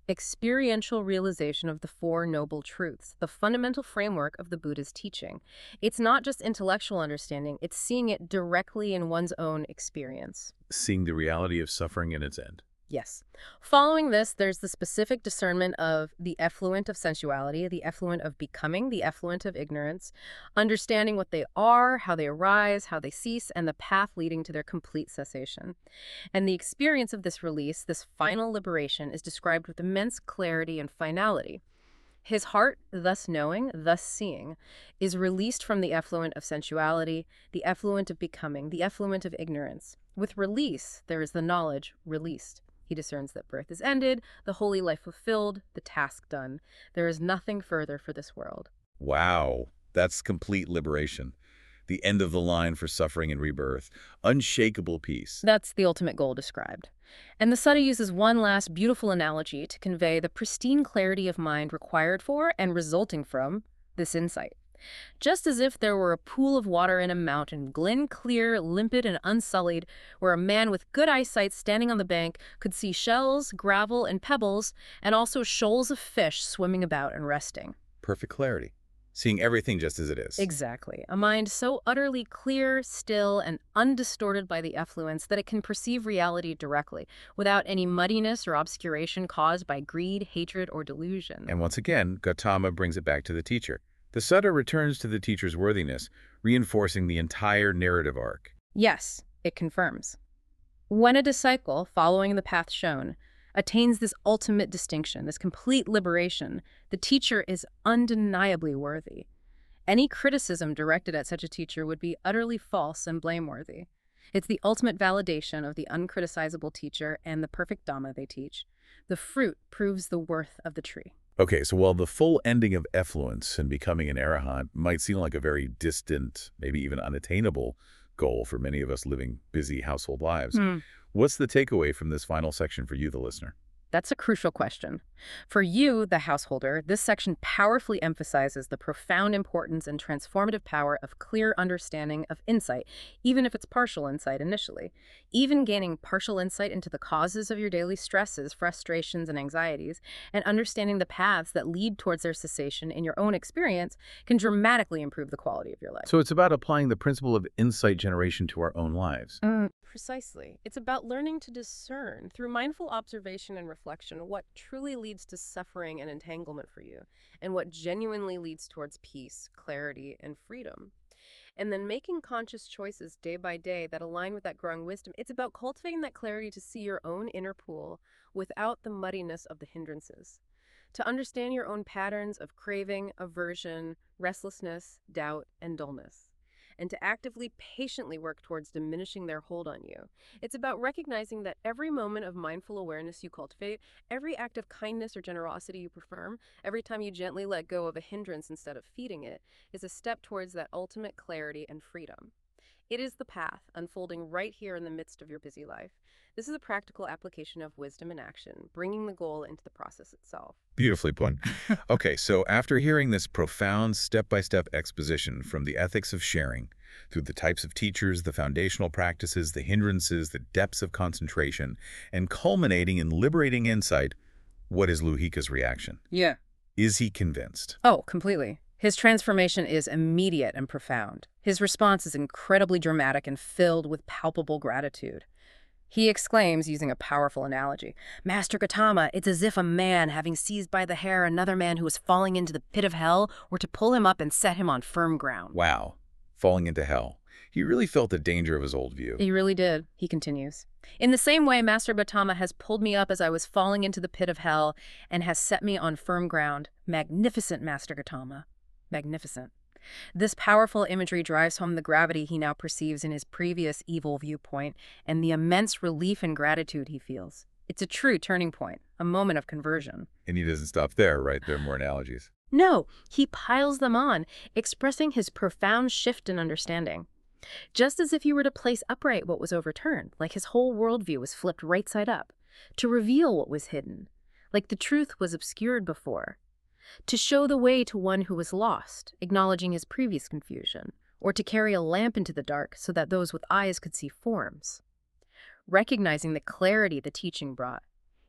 Speaker 2: experiential realization of the Four Noble Truths, the fundamental framework of the Buddha's teaching. It's not just intellectual understanding, it's seeing it directly in one's own experience.
Speaker 1: Seeing the reality of suffering and its end.
Speaker 2: Yes. Following this, there's the specific discernment of the effluent of sensuality, the effluent of becoming, the effluent of ignorance, understanding what they are, how they arise, how they cease, and the path leading to their complete cessation. And the experience of this release, this final liberation, is described with immense clarity and finality. His heart, thus knowing, thus seeing, is released from the effluent of sensuality, the effluent of becoming, the effluent of ignorance. With release, there is the knowledge released. He discerns that birth is ended, the holy life fulfilled, the task done. There is nothing further for this world.
Speaker 1: Wow, that's complete liberation. The end of the line for suffering and rebirth. Unshakable peace.
Speaker 2: That's the ultimate goal described. And the Sutta uses one last beautiful analogy to convey the pristine clarity of mind required for and resulting from this insight. Just as if there were a pool of water in a mountain, clear, limpid, and unsullied, where a man with good eyesight standing on the bank could see shells, gravel, and pebbles, and also shoals of fish swimming about and resting.
Speaker 1: Perfect clarity. Seeing everything just as it is.
Speaker 2: Exactly. A mind so utterly clear, still, and undistorted by the effluence that it can perceive reality directly, without any muddiness or obscuration caused by greed, hatred, or delusion.
Speaker 1: And once again, Gautama brings it back to the teacher. The Sutta returns to the teacher's worthiness, reinforcing the entire narrative arc.
Speaker 2: Yes, it confirms. When a disciple, following the path shown, attains this ultimate distinction, this complete liberation, the teacher is undeniably worthy. Any criticism directed at such a teacher would be utterly false and blameworthy. It's the ultimate validation of the uncriticizable teacher and the perfect Dhamma they teach. The fruit proves the worth of the tree.
Speaker 1: Okay, so while the full ending of effluence and becoming an arahant might seem like a very distant, maybe even unattainable goal for many of us living busy household lives, what's the takeaway from this final section for you, the listener?
Speaker 2: That's a crucial question. For you, the householder, this section powerfully emphasizes the profound importance and transformative power of clear understanding of insight, even if it's partial insight initially. Even gaining partial insight into the causes of your daily stresses, frustrations, and anxieties, and understanding the paths that lead towards their cessation in your own experience can dramatically improve the quality of your life.
Speaker 1: So it's about applying the principle of insight generation to our own lives.
Speaker 2: Precisely. It's about learning to discern, through mindful observation and reflection, what truly leads to suffering and entanglement for you, and what genuinely leads towards peace, clarity, and freedom. And then making conscious choices day by day that align with that growing wisdom. It's about cultivating that clarity to see your own inner pool without the muddiness of the hindrances. To understand your own patterns of craving, aversion, restlessness, doubt, and dullness. And to actively, patiently work towards diminishing their hold on you. It's about recognizing that every moment of mindful awareness you cultivate, every act of kindness or generosity you perform, every time you gently let go of a hindrance instead of feeding it, is a step towards that ultimate clarity and freedom. It is the path unfolding right here in the midst of your busy life. This is a practical application of wisdom in action, bringing the goal into the process itself.
Speaker 1: Beautifully put. Okay, so after hearing this profound step-by-step exposition from the ethics of sharing, through the types of teachers, the foundational practices, the hindrances, the depths of concentration, and culminating in liberating insight, what is Lohika's reaction?
Speaker 2: Yeah.
Speaker 1: Is he convinced?
Speaker 2: Oh, completely. His transformation is immediate and profound. His response is incredibly dramatic and filled with palpable gratitude. He exclaims, using a powerful analogy, "Master Gautama, it's as if a man, having seized by the hair another man who was falling into the pit of hell, were to pull him up and set him on firm ground."
Speaker 1: Wow. Falling into hell. He really felt the danger of his old view.
Speaker 2: He really did, he continues. In the same way, Master Gautama has pulled me up as I was falling into the pit of hell and has set me on firm ground. Magnificent, Master Gautama. Magnificent. This powerful imagery drives home the gravity he now perceives in his previous evil viewpoint and the immense relief and gratitude he feels. It's a true turning point, a moment of conversion.
Speaker 1: And he doesn't stop there, right? There are more analogies.
Speaker 2: No, he piles them on, expressing his profound shift in understanding. Just as if he were to place upright what was overturned, like his whole worldview was flipped right side up, to reveal what was hidden, like the truth was obscured before, to show the way to one who was lost, acknowledging his previous confusion, or to carry a lamp into the dark so that those with eyes could see forms. Recognizing the clarity the teaching brought,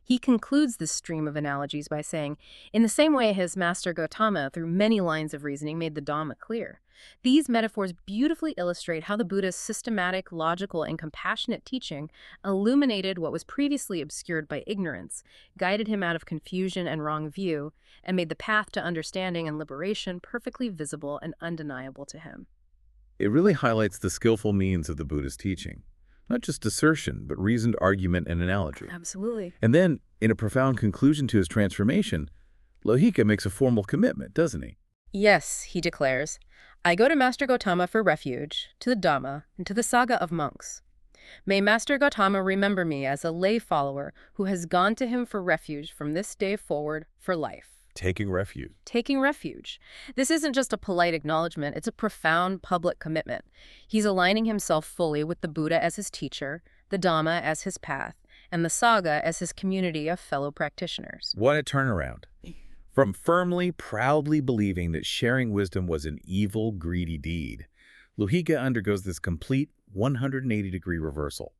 Speaker 2: He concludes this stream of analogies by saying, in the same way his master Gautama, through many lines of reasoning, made the Dhamma clear. These metaphors beautifully illustrate how the Buddha's systematic, logical, and compassionate teaching illuminated what was previously obscured by ignorance, guided him out of confusion and wrong view, and made the path to understanding and liberation perfectly visible and undeniable to him.
Speaker 1: It really highlights the skillful means of the Buddha's teaching. Not just assertion, but reasoned argument and analogy.
Speaker 2: Absolutely.
Speaker 1: And then, in a profound conclusion to his transformation, Lohika makes a formal commitment, doesn't he?
Speaker 2: Yes, he declares, I go to Master Gautama for refuge, to the Dhamma, and to the Sangha of monks. May Master Gautama remember me as a lay follower who has gone to him for refuge from this day forward for life.
Speaker 1: Taking refuge.
Speaker 2: Taking refuge. This isn't just a polite acknowledgement, it's a profound public commitment. He's aligning himself fully with the Buddha as his teacher, the Dhamma as his path, and the Sangha as his community of fellow practitioners.
Speaker 1: What a turnaround. From firmly, proudly believing that sharing wisdom was an evil, greedy deed, Lohika undergoes this complete 180-degree reversal.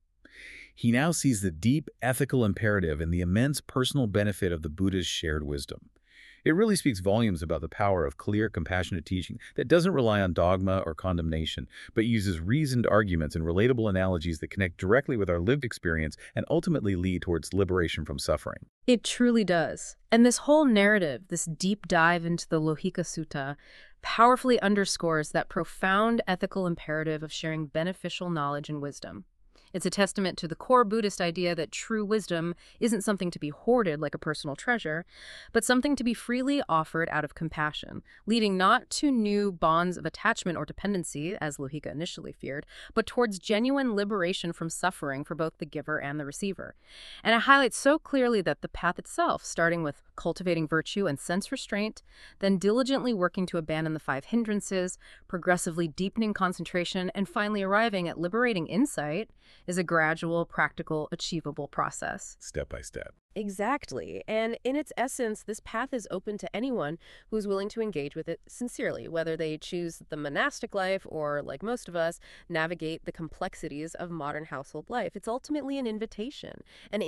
Speaker 1: He now sees the deep ethical imperative and the immense personal benefit of the Buddha's shared wisdom. It really speaks volumes about the power of clear, compassionate teaching that doesn't rely on dogma or condemnation, but uses reasoned arguments and relatable analogies that connect directly with our lived experience and ultimately lead towards liberation from suffering.
Speaker 2: It truly does. And this whole narrative, this deep dive into the Lohika Sutta, powerfully underscores that profound ethical imperative of sharing beneficial knowledge and wisdom. It's a testament to the core Buddhist idea that true wisdom isn't something to be hoarded like a personal treasure, but something to be freely offered out of compassion, leading not to new bonds of attachment or dependency, as Lohika initially feared, but towards genuine liberation from suffering for both the giver and the receiver. And it highlights so clearly that the path itself, starting with cultivating virtue and sense restraint, then diligently working to abandon the 5 hindrances, progressively deepening concentration, and finally arriving at liberating insight, is a gradual, practical, achievable process.
Speaker 1: Step by step.
Speaker 2: Exactly. And in its essence, this path is open to anyone who's willing to engage with it sincerely, whether they choose the monastic life or, like most of us, navigate the complexities of modern household life. It's ultimately an invitation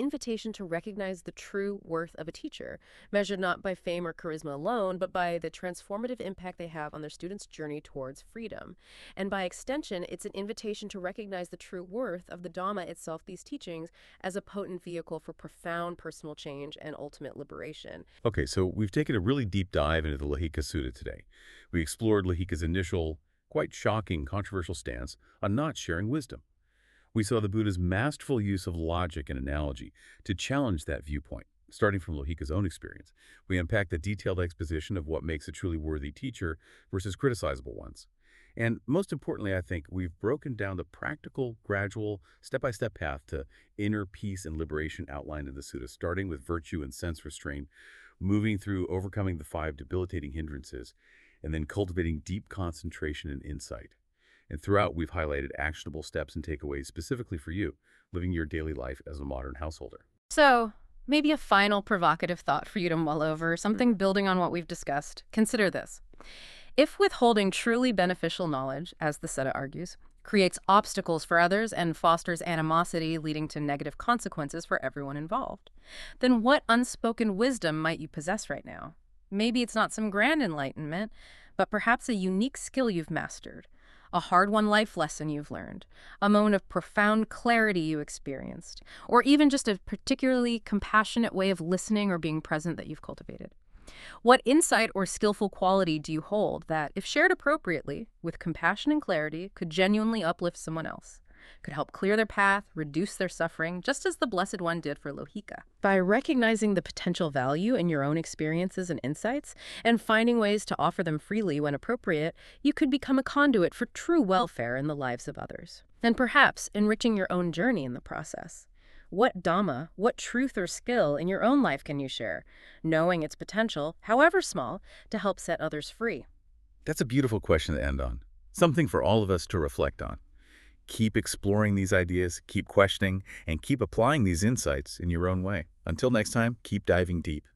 Speaker 2: to recognize the true worth of a teacher, measured not by fame or charisma alone, but by the transformative impact they have on their students' journey towards freedom. And by extension, it's an invitation to recognize the true worth of the Dhamma itself, these teachings, as a potent vehicle for profound personal change and ultimate liberation.
Speaker 1: Okay, so we've taken a really deep dive into the Lohika Sutta today. We explored Lohika's initial, quite shocking, controversial stance on not sharing wisdom. We saw the Buddha's masterful use of logic and analogy to challenge that viewpoint, starting from Lohika's own experience. We unpacked the detailed exposition of what makes a truly worthy teacher versus criticizable ones. And most importantly, I think we've broken down the practical, gradual, step-by-step path to inner peace and liberation outlined in the Sutta, starting with virtue and sense restraint, moving through overcoming the 5 debilitating hindrances, and then cultivating deep concentration and insight. And throughout, we've highlighted actionable steps and takeaways specifically for you, living your daily life as a modern householder.
Speaker 2: So, maybe a final provocative thought for you to mull over, something building on what we've discussed. Consider this. If withholding truly beneficial knowledge, as the Sutta argues, creates obstacles for others and fosters animosity leading to negative consequences for everyone involved, then what unspoken wisdom might you possess right now? Maybe it's not some grand enlightenment, but perhaps a unique skill you've mastered, a hard-won life lesson you've learned, a moment of profound clarity you experienced, or even just a particularly compassionate way of listening or being present that you've cultivated. What insight or skillful quality do you hold that, if shared appropriately, with compassion and clarity, could genuinely uplift someone else, could help clear their path, reduce their suffering, just as the Blessed One did for Lohika? By recognizing the potential value in your own experiences and insights, and finding ways to offer them freely when appropriate, you could become a conduit for true welfare in the lives of others, and perhaps enriching your own journey in the process. What Dhamma, what truth or skill in your own life can you share, knowing its potential, however small, to help set others free?
Speaker 1: That's a beautiful question to end on. Something for all of us to reflect on. Keep exploring these ideas, keep questioning, and keep applying these insights in your own way. Until next time, keep diving deep.